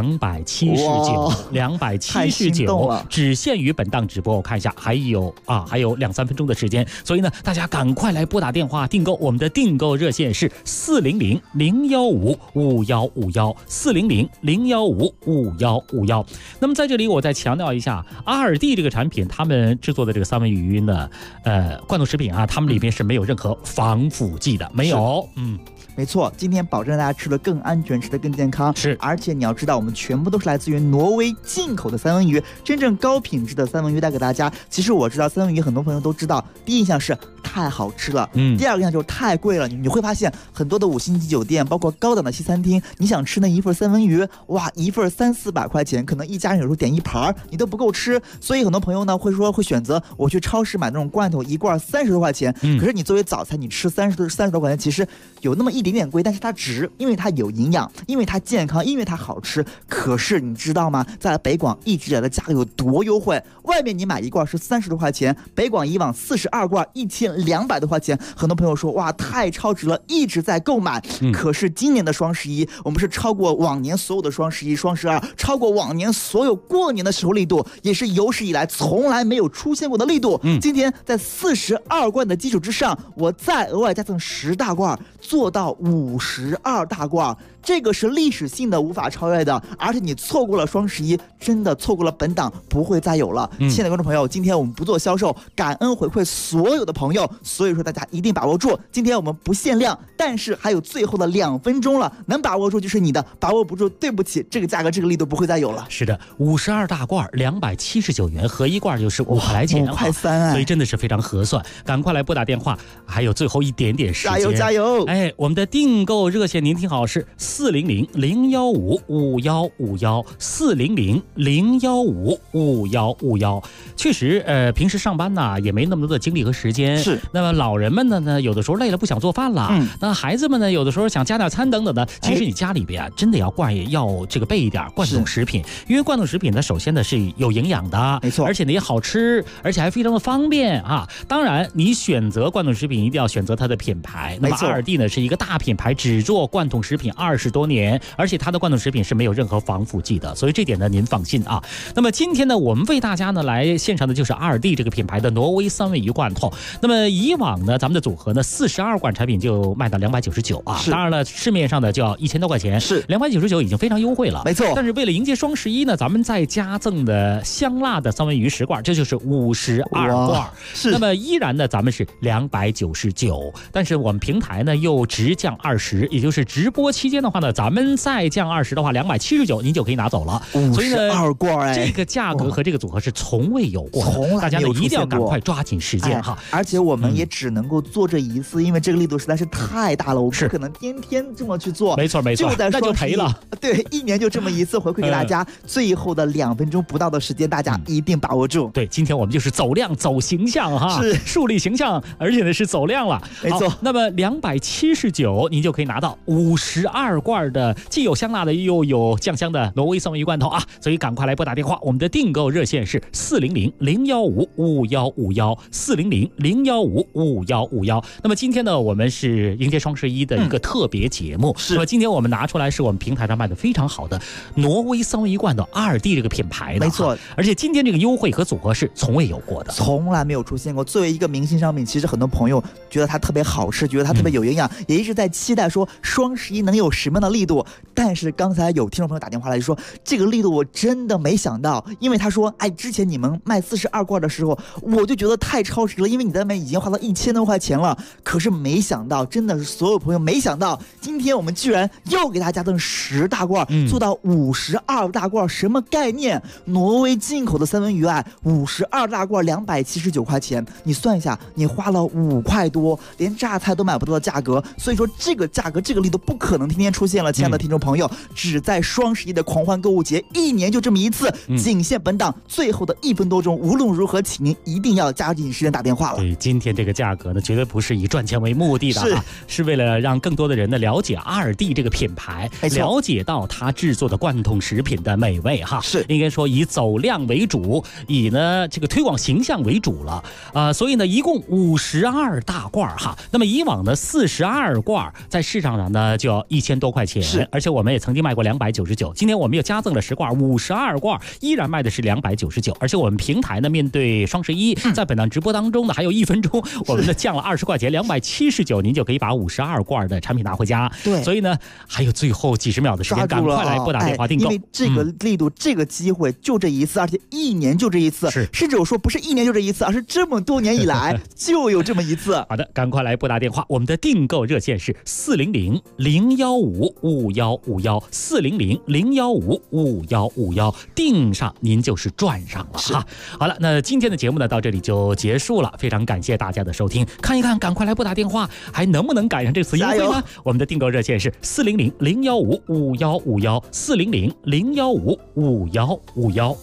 279，只限于本档直播。我看一下，还有2-3分钟的时间，所以呢，大家赶快来拨打电话订购。我们的订购热线是400-015-5151，400-015-5151。那么在这里我再强调一下，阿尔蒂这个产品，他们制作的这个三文鱼呢，罐头食品啊，他们里面是没有任何防腐剂的，没有。 没错，今天保证大家吃得更安全，吃得更健康。 是， 而且你要知道，我们全部都是来自于挪威进口的三文鱼，真正高品质的三文鱼带给大家。其实我知道三文鱼，很多朋友都知道，第一印象是太好吃了，第二个印象就是太贵了。你会发现很多的5星级酒店，包括高档的西餐厅，你想吃那一份三文鱼，哇，一份300-400块钱，可能一家人有时候点一盘你都不够吃。所以很多朋友呢会选择我去超市买那种罐头，一罐30多块钱。可是你作为早餐，你吃30多块钱，其实有那么一点点贵，但是它值，因为它有营养，因为它健康，因为它好吃。可是你知道吗？在北广一直以来的价格有多优惠？外面你买一罐是30多块钱，北广以往42罐1200多块钱。很多朋友说哇，太超值了，一直在购买。可是今年的双11，我们是超过往年所有的双11、双12，超过往年所有过年的时候力度，也是有史以来从来没有出现过的力度。今天在42罐的基础之上，我再额外加赠10大罐，做到52大罐，这个是历史性的无法超越的。而且你错过了双11，真的错过了本档，不会再有了。亲爱的观众朋友，今天我们不做销售，感恩回馈所有的朋友，所以说大家一定把握住。今天我们不限量，但是还有最后的2分钟了，能把握住就是你的，把握不住，对不起，这个价格这个力度不会再有了。 是的，52大罐279元，合一罐就是5块来钱 ，5块3， 所以真的是非常合算。赶快来拨打电话，还有最后一点点时间， 加油加油！ 我们的订购热线您听好，是400-015-5151，400-015-5151。确实，平时上班呢也没那么多的精力和时间。 是。 那么老人们呢，有的时候累了不想做饭了。那孩子们呢，有的时候想加点餐等等的。其实你家里边啊，真的要这个备一点罐头食品，因为罐头食品呢，首先呢是有营养的， 没错， 而且呢也好吃，而且还非常的方便啊。当然，你选择罐头食品一定要选择它的品牌。那么阿尔蒂呢是一个大品牌，只做罐头食品20多年，而且它的罐头食品是没有任何防腐剂的，所以这点呢您放心啊。那么今天呢，我们为大家呢来献上的就是阿尔蒂这个品牌的挪威三文鱼罐头。那么以往呢，咱们的组合呢42罐产品就卖到299啊，当然了，市面上的就要1000多块钱， 是 299已经非常优惠了， 没错。 但是为了迎接双11呢，咱们再加赠的香辣的三文鱼10罐，这就是52罐。 是。 那么依然呢，咱们是299，但是我们平台呢又直降20，也就是直播期间的话呢，咱们再降20的话，279您就可以拿走了。所以呢 52罐， 这个价格和这个组合是从未有过的，大家呢一定要赶快抓紧时间哈。 而且我们也只能够做这一次，因为这个力度实在是太大了，我不可能天天这么去做。 没错， 就在那就赔了。 对，1年就这么一次回馈给大家，最后的2分钟不到的时间，大家一定把握住。 对，今天我们就是走量走形象哈， 是树立形象，而且呢是走量了。 没错。 那么279您就可以拿到52罐的，既有香辣的又有酱香的挪威三文鱼罐头啊！所以赶快来拨打电话，我们的订购热线是400-015-5151，400-015-5151。那么今天呢，我们是迎接双11的一个特别节目。那么今天我们拿出来是我们平台上卖的非常好的挪威三文鱼罐头，阿尔蒂这个品牌的， 没错。 而且今天这个优惠和组合是从未有过的， 从来没有出现过。作为一个明星商品，其实很多朋友觉得它特别好吃，觉得它特别有营养，也一直在期待说双11能有什么样的力度。但是刚才有听众朋友打电话来说，这个力度我真的没想到，因为他说，哎，之前你们卖42罐的时候，我就觉得太超值了，因为你在那边已经花了1000多块钱了。可是没想到，真的是所有朋友没想到，今天我们居然又给大家加赠10大罐，做到52大罐，什么概念？挪威进口的三文鱼啊，52大罐279块钱，你算一下，你花了5块多，连榨菜都买不到的价格。所以说这个价格这个力度不可能天天出现了，亲爱的听众朋友，只在双11的狂欢购物节，1年就这么一次，仅限本档最后的1分多钟。无论如何，请您一定要加紧时间打电话了。 对，今天这个价格呢，绝对不是以赚钱为目的的，是为了让更多的人呢了解阿尔蒂这个品牌，了解到它制作的罐头食品的美味哈。是应该说以走量为主，以呢这个推广形象为主了所以呢一共52大罐哈。那么以往的42罐在市场上呢就要1000多块钱，而且我们也曾经卖过299，今天我们又加赠了10罐，52罐依然卖的是299，而且我们平台呢面对双11，在本档直播当中呢还有1分钟，我们呢降了20块钱，279，您就可以把52罐的产品拿回家。对，所以呢还有最后几十秒的时间，赶快来拨打电话订购， 因为这个力度，这个机会就这一次，而且1年就这一次，甚至我说不是1年就这一次，而是这么多年以来就有这么一次。 好的，赶快来拨打电话，我们的订购热线是400-015-5151，400-015-5151，订上您就是赚上了哈。好了，那今天的节目呢到这里就结束了，非常感谢大家的收听，看一看赶快来拨打电话，还能不能赶上这次优惠呢？我们的订购热线是400-015-5151，400-015-5151。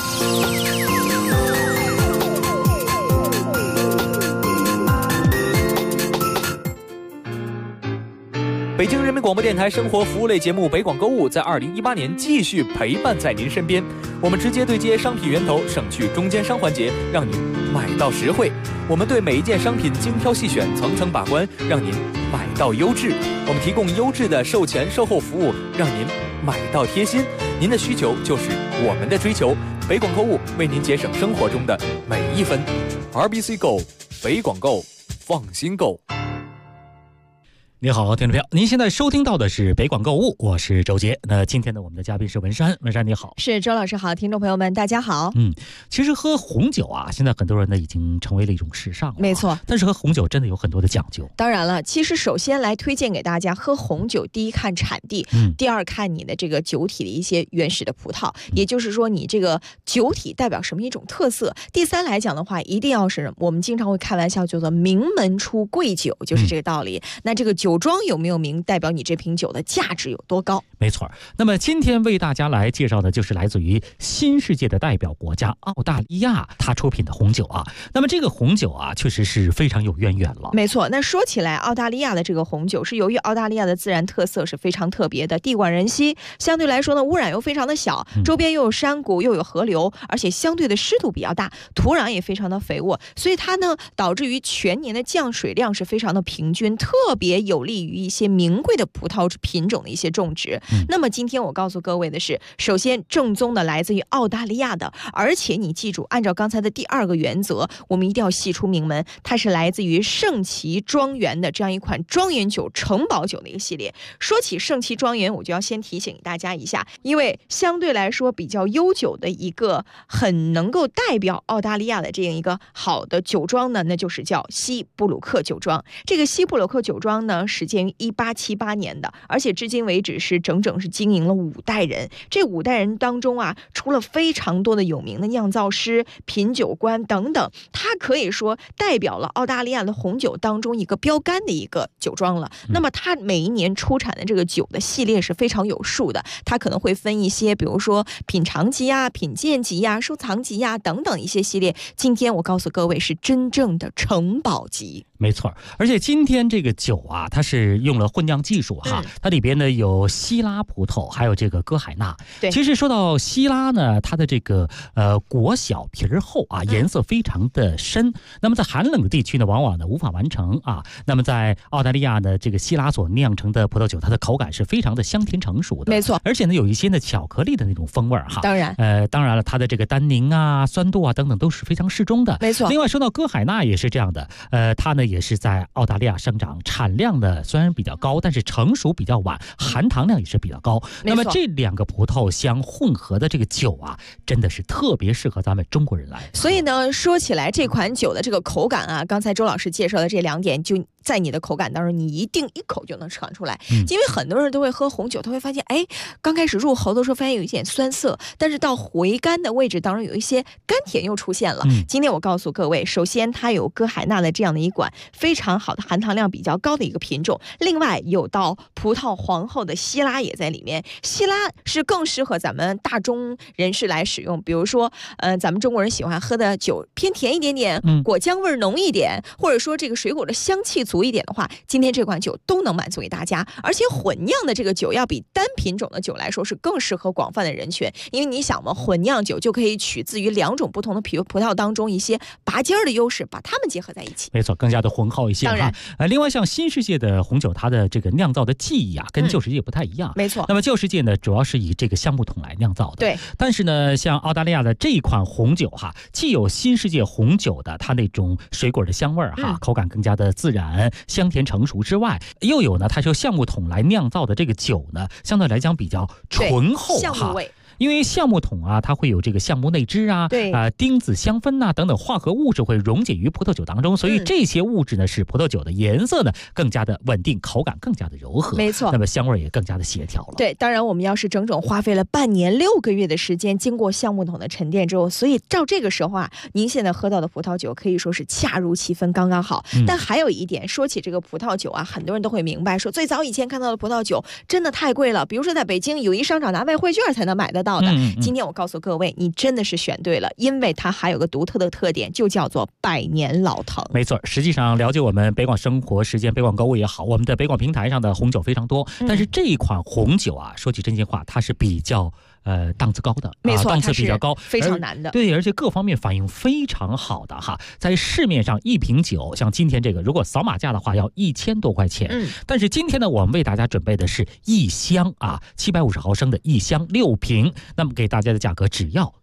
北京人民广播电台生活服务类节目北广购物在2018年继续陪伴在您身边，我们直接对接商品源头，省去中间商环节，让您买到实惠。我们对每一件商品精挑细选，层层把关，让您买到优质。我们提供优质的售前售后服务，让您买到贴心。您的需求就是我们的追求，北广购物为您节省生活中的每一分。RBC Go， 北广购，放心购。 你好，听众朋友，您现在收听到的是北广购物，我是周杰。那今天呢，我们的嘉宾是文山，文山你好。 是周老师好，听众朋友们大家好。 其实喝红酒啊，现在很多人呢已经成为了一种时尚了， 没错。 但是喝红酒真的有很多的讲究。 当然了，其实首先来推荐给大家喝红酒，第一看产地，第二看你的这个酒体的一些原始的葡萄，也就是说你这个酒体代表什么一种特色。第三来讲的话，一定要是我们经常会开玩笑叫做名门出贵酒，就是这个道理。那这个酒庄有没有名，代表你这瓶酒的价值有多高。 没错。那么今天为大家来介绍的就是来自于新世界的代表国家澳大利亚，它出品的红酒啊。那么这个红酒啊，确实是非常有渊源了。 没错。那说起来，澳大利亚的这个红酒是由于澳大利亚的自然特色是非常特别的，地广人稀，相对来说呢污染又非常的小，周边又有山谷又有河流，而且相对的湿度比较大，土壤也非常的肥沃，所以它呢导致于全年的降水量是非常的平均，特别有利于一些名贵的葡萄品种的一些种植。那么今天我告诉各位的是，首先正宗的来自于澳大利亚的，而且你记住，按照刚才的第二个原则，我们一定要细出名门，它是来自于圣奇庄园的这样一款庄园酒城堡酒的一个系列。说起圣奇庄园，我就要先提醒大家一下，因为相对来说比较悠久的一个很能够代表澳大利亚的这样一个好的酒庄呢，那就是叫西布鲁克酒庄。这个西布鲁克酒庄呢始建于1878年的，而且至今为止是整整是经营了5代人。这5代人当中啊，出了非常多的有名的酿造师、品酒官等等，它可以说代表了澳大利亚的红酒当中一个标杆的一个酒庄了。那么它每一年出产的这个酒的系列是非常有数的，它可能会分一些，比如说品尝级啊、品鉴级啊、收藏级啊等等一些系列。今天我告诉各位是真正的城堡级。 没错，而且今天这个酒啊，它是用了混酿技术哈，它里边呢有希拉葡萄，还有这个歌海纳。对，其实说到希拉呢，它的这个果小皮儿厚啊，颜色非常的深。那么在寒冷的地区呢，往往呢无法完成啊。那么在澳大利亚呢，这个希拉所酿成的葡萄酒，它的口感是非常的香甜成熟的。 没错， 而且呢有一些呢巧克力的那种风味哈。 当然， 当然了，它的这个单宁啊、酸度啊等等都是非常适中的。 没错。 另外说到歌海纳也是这样的，它呢也是在澳大利亚生长，产量呢虽然比较高，但是成熟比较晚，含糖量也是比较高。那么这2个葡萄香混合的这个酒啊，真的是特别适合咱们中国人来。 所以呢，说起来这款酒的这个口感啊，刚才周老师介绍的这2点，就在你的口感当中，你一定一口就能尝出来。因为很多人都会喝红酒，他会发现，哎，刚开始入喉的时候发现有一点酸涩，但是到回甘的位置当中有一些甘甜又出现了。今天我告诉各位，首先它有歌海纳的这样的一款非常好的含糖量比较高的一个品种，另外有到葡萄皇后的希拉也在里面。希拉是更适合咱们大众人士来使用，比如说咱们中国人喜欢喝的酒偏甜一点点，果浆味浓一点，或者说这个水果的香气足一点的话，今天这款酒都能满足给大家。而且混酿的这个酒要比单品种的酒来说是更适合广泛的人群，因为你想嘛，混酿酒就可以取自于2种不同的葡萄当中一些拔尖的优势，把它们结合在一起。 没错，更加的浑厚一些。当然，另外像新世界的红酒，它的这个酿造的技艺啊，跟旧世界不太一样。 没错。 那么旧世界呢，主要是以这个橡木桶来酿造的。 对。 但是呢，像澳大利亚的这一款红酒哈，既有新世界红酒的它那种水果的香味哈，口感更加的自然、香甜成熟之外，又有呢，它是用橡木桶来酿造的这个酒呢，相对来讲比较醇厚橡木味。 因为橡木桶啊，它会有这个橡木内酯啊，丁子香酚呐等等化合物质会溶解于葡萄酒当中，所以这些物质呢使葡萄酒的颜色呢更加的稳定，口感更加的柔和。 没错， 那么香味也更加的协调了。 对，当然我们要是整整花费了半年6个月的时间，经过橡木桶的沉淀之后，所以照这个时候啊，您现在喝到的葡萄酒可以说是恰如其分，刚刚好。但还有一点，说起这个葡萄酒啊，很多人都会明白说，最早以前看到的葡萄酒真的太贵了，比如说在北京友谊商场拿外汇券才能买得到的。今天我告诉各位，你真的是选对了，因为它还有个独特的特点，就叫做100年老藤。 没错，实际上了解我们北广生活时间、北广购物也好，我们的北广平台上的红酒非常多，但是这一款红酒啊，说句真心话，它是比较档次高的， 没错， 档次比较高， 非常难的。 对，而且各方面反应非常好的哈。在市面上一瓶酒，像今天这个，如果扫码价的话要1000多块钱，但是今天呢，我们为大家准备的是1箱啊，750毫升的1箱6瓶，那么给大家的价格只要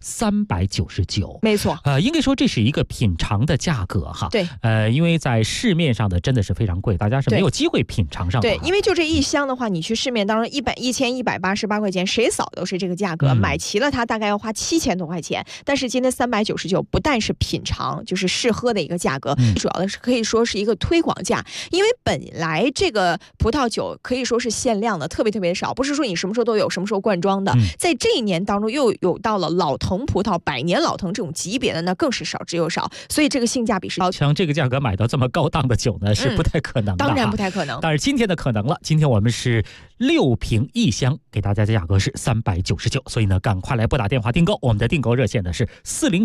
399。 没错， 应该说这是一个品尝的价格哈。 对， 因为在市面上的真的是非常贵，大家是没有机会品尝上的。 对，因为就这1箱的话，你去市面当中1188块钱，谁扫都是这个价格。买齐了它大概要花7000多块钱，但是今天399不但是品尝，就是试喝的一个价格，主要的是可以说是一个推广价，因为本来这个葡萄酒可以说是限量的，特别特别少，不是说你什么时候都有，什么时候灌装的。在这一年当中又有到了老藤葡萄100年老藤这种级别的呢，更是少之又少，所以这个性价比是高。 像这个价格买到这么高档的酒呢，是不太可能的， 当然不太可能。 但是今天的可能了，今天我们是6瓶1箱，给大家的价格是399，所以呢，赶快来拨打电话订购。我们的订购热线呢是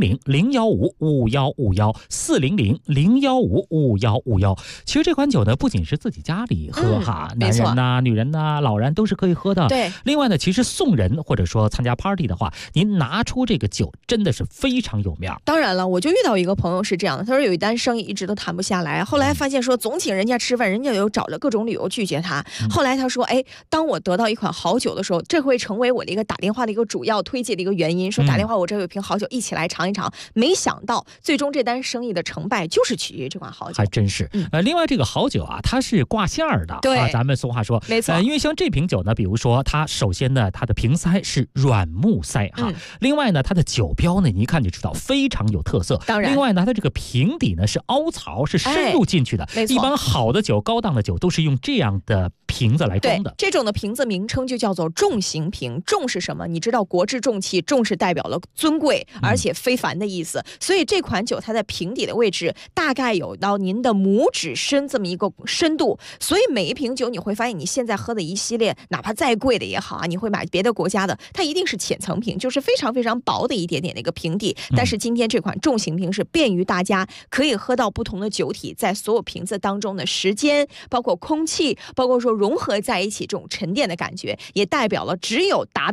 400-015-5151，400-015-5151。其实这款酒呢，不仅是自己家里喝哈，男人呐、女人呐、老人都是可以喝的。 对。 另外呢，其实送人或者说参加 party 的话，您拿出这个酒真的是非常有面。 当然了，我就遇到一个朋友是这样的，他说有一单生意一直都谈不下来，后来发现说总请人家吃饭，人家有找了各种理由拒绝他。后来他说，哎，当我得到一款好酒的时候，这会成为我的一个打电话的一个主要推荐的一个原因，说打电话我这有一瓶好酒，一起来尝一尝。没想到最终这单生意的成败就是取决于这款好酒， 还真是。另外这个好酒啊，它是挂馅儿的， 对， 咱们俗话说， 没错。 因为像这瓶酒呢，比如说它首先呢，它的瓶塞是软木塞哈，另外呢，它的酒标呢，你一看就知道非常有特色。 当然， 另外呢，它这个瓶底呢是凹槽，是深入进去的。 没错， 一般好的酒、高档的酒都是用这样的瓶子来装的。 这种的瓶子名称就叫做重型瓶。重是什么？你知道国之重器，重是代表了尊贵而且非凡的意思。所以这款酒它在瓶底的位置大概有到您的拇指深这么一个深度。所以每一瓶酒你会发现，你现在喝的一系列，哪怕再贵的也好啊，你会买别的国家的，它一定是浅层瓶，就是非常非常薄的一点点的一个瓶底。但是今天这款重型瓶是便于大家可以喝到不同的酒体在所有瓶子当中的时间，包括空气，包括说融合在一起这种沉淀的感觉，也代表了只有达到这种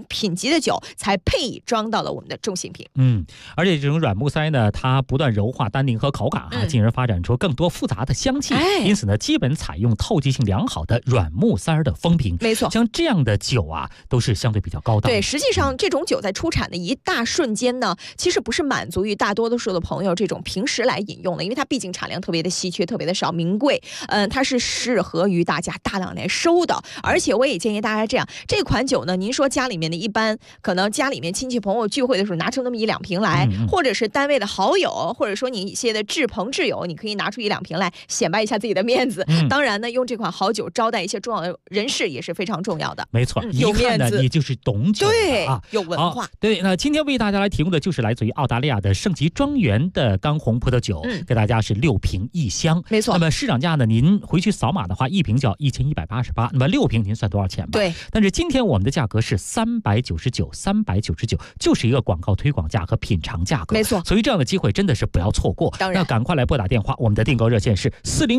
品级的酒才配以装到了我们的中性瓶。 而且这种软木塞呢，它不断柔化单宁和口感进而发展出更多复杂的香气。因此呢，基本采用透气性良好的软木塞的封瓶。 没错， 像这样的酒啊，都是相对比较高档。 对，实际上这种酒在出产的一大瞬间呢，其实不是满足于大多数的朋友这种平时来饮用的，因为它毕竟产量特别的稀缺，特别的少，名贵。它是适合于大家大量来收的。而且我也建议大家这样，这款酒呢，您说家里面的一般可能家里面亲戚朋友聚会的时候拿出那么1-2瓶来，或者是单位的好友，或者说你一些的挚朋挚友，你可以拿出1-2瓶来显摆一下自己的面子。当然呢，用这款好酒招待一些重要的人士也是非常重要的。 没错，一看呢你就是懂酒的对，有文化。 对，那今天为大家来提供的就是来自于澳大利亚的圣吉庄园的干红葡萄酒，给大家是6瓶1箱。 没错。 那么市场价呢，您回去扫码的话，1瓶就要1188，那么6瓶您算多少钱吧？ 对。 但是今天我们的价格是399，就是一个广告推广价和品尝价格。 没错。 所以这样的机会真的是不要错过。 当然， 那赶快来拨打电话，我们的订购热线是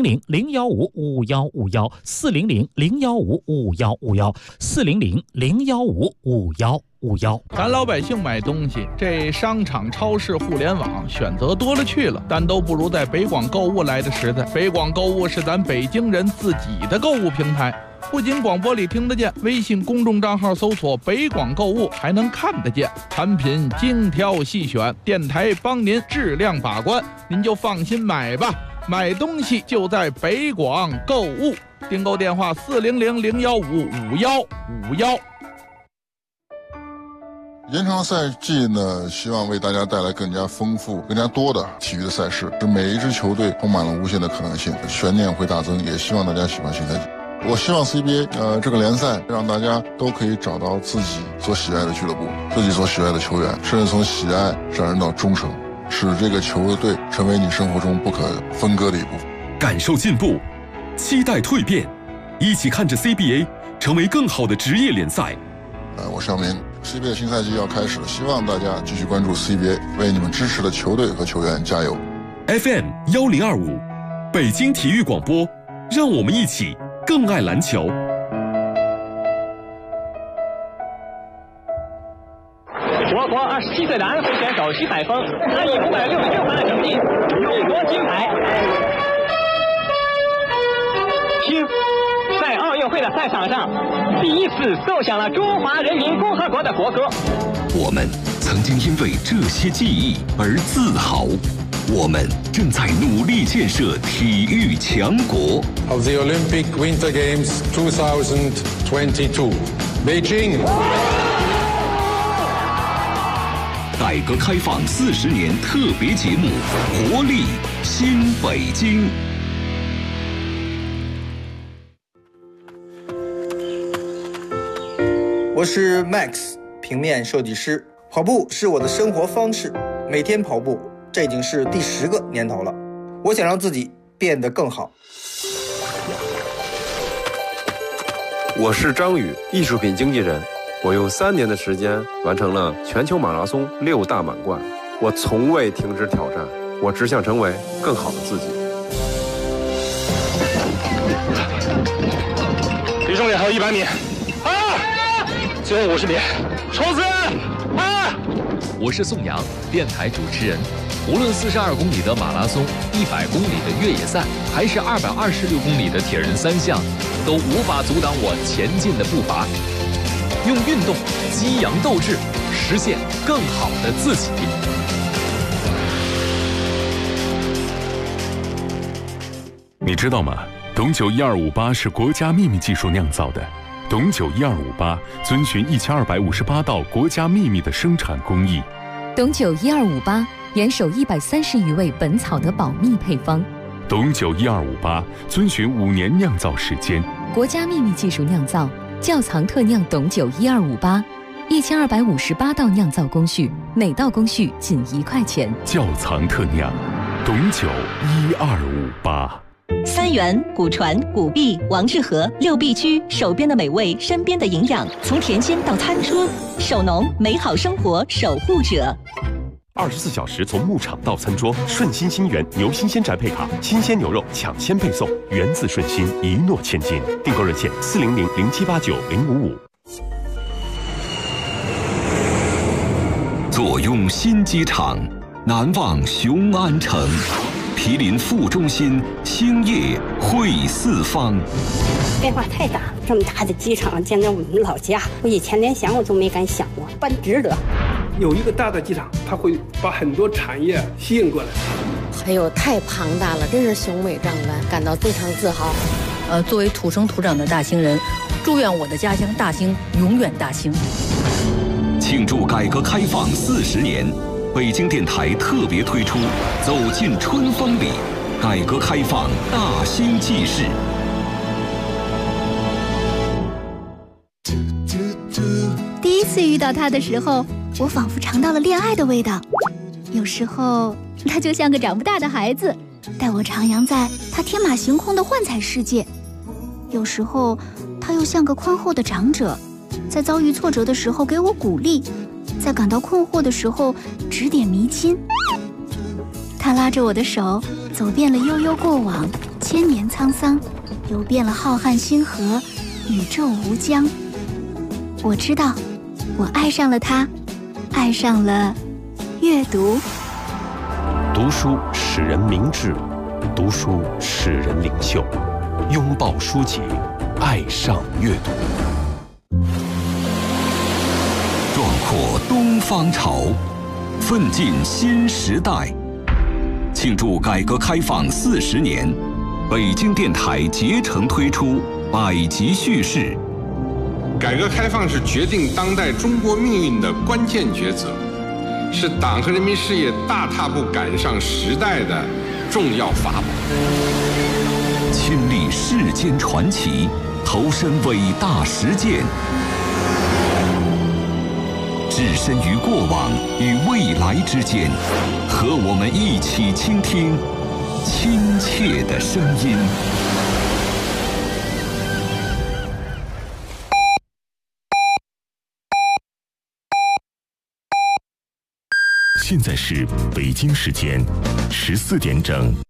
400-015-5151，400-015-5151，400-015-5151。 咱老百姓买东西，这商场、超市、互联网选择多了去了，但都不如在北广购物来的实在。北广购物是咱北京人自己的购物平台，不仅广播里听得见，微信公众账号搜索北广购物还能看得见，产品精挑细选，电台帮您质量把关，您就放心买吧。买东西就在北广购物，订购电话400-015-5151。 延长赛季呢，希望为大家带来更加丰富、更加多的体育的赛事，使每一支球队充满了无限的可能性，悬念会大增。也希望大家喜欢新赛季。我希望 CBA 这个联赛让大家都可以找到自己所喜爱的俱乐部，自己所喜爱的球员，甚至从喜爱上升到忠诚，使这个球队成为你生活中不可分割的一部分。 感受进步，期待蜕变，一起看着 CBA 成为更好的职业联赛。 我尚明。CBA 新赛季要开始了，希望大家继续关注 CBA， 为你们支持的球队和球员加油。 FM 1025，北京体育广播，让我们一起更爱篮球。 我国27岁的安徽选手徐海峰，他以566分的成绩勇夺金牌。在奥运会的赛场上，第一次奏响了中华人民共和国的国歌。 我们曾经因为这些记忆而自豪，我们正在努力建设体育强国。 Of the Olympic Winter Games 2022, Beijing。 改革开放40年特别节目《活力新北京》。 我是 Max， 平面设计师。跑步是我的生活方式，每天跑步，这已经是第10个年头了。我想让自己变得更好。 我是张宇，艺术品经纪人。我用3年的时间完成了全球马拉松6大满贯。我从未停止挑战，我只想成为更好的自己。 离终点还有100米。最后50米，冲刺！ 我是宋阳，电台主持人。无论42公里的马拉松、100公里的越野赛，还是226公里的铁人3项，都无法阻挡我前进的步伐。用运动激扬斗志，实现更好的自己。 你知道吗？董酒1258是国家秘密技术酿造的。董酒1258遵循1258道国家秘密的生产工艺。 董酒1258严守130余味本草的保密配方。 董酒1258遵循5年酿造时间， 国家秘密技术酿造，窖藏特酿董酒1258，1258道酿造工序，每道工序仅1块钱。 窖藏特酿，董酒1258。 三元、古传、古碧、王致和6必居，手边的美味，身边的营养，从甜心到餐桌，手农美好生活守护者。 24小时从牧场到餐桌，顺心新源牛新鲜宅配卡，新鲜牛肉抢先配送，源自顺心，一诺千金。订购热线400-0789-055。 坐拥新机场，难忘雄安城。毗邻副中心，兴业汇四方。 变化太大，这么大的机场建在我们老家，我以前连想我都没敢想过，办值得。 有一个大的机场，它会把很多产业吸引过来。 哎呦，太庞大了，真是雄伟壮观，感到非常自豪。 作为土生土长的大兴人，祝愿我的家乡大兴永远大兴。 庆祝改革开放40年，北京电台特别推出《走进春风里》，改革开放大兴纪事。 第一次遇到他的时候，我仿佛尝到了恋爱的味道。有时候，他就像个长不大的孩子，带我徜徉在他天马行空的幻彩世界；有时候，他又像个宽厚的长者，在遭遇挫折的时候给我鼓励，在感到困惑的时候指点迷津。他拉着我的手，走遍了悠悠过往，千年沧桑，游遍了浩瀚星河，宇宙无疆。我知道，我爱上了他，爱上了阅读。 读书使人明智，读书使人领袖。拥抱书籍，爱上阅读。 壮阔东方潮，奋进新时代。庆祝改革开放40年，北京电台竭诚推出百集叙事。 改革开放是决定当代中国命运的关键抉择，是党和人民事业大踏步赶上时代的重要法宝。 亲历世间传奇，投身伟大实践，置身于过往与未来之间，和我们一起倾听亲切的声音。 现在是北京时间14点整。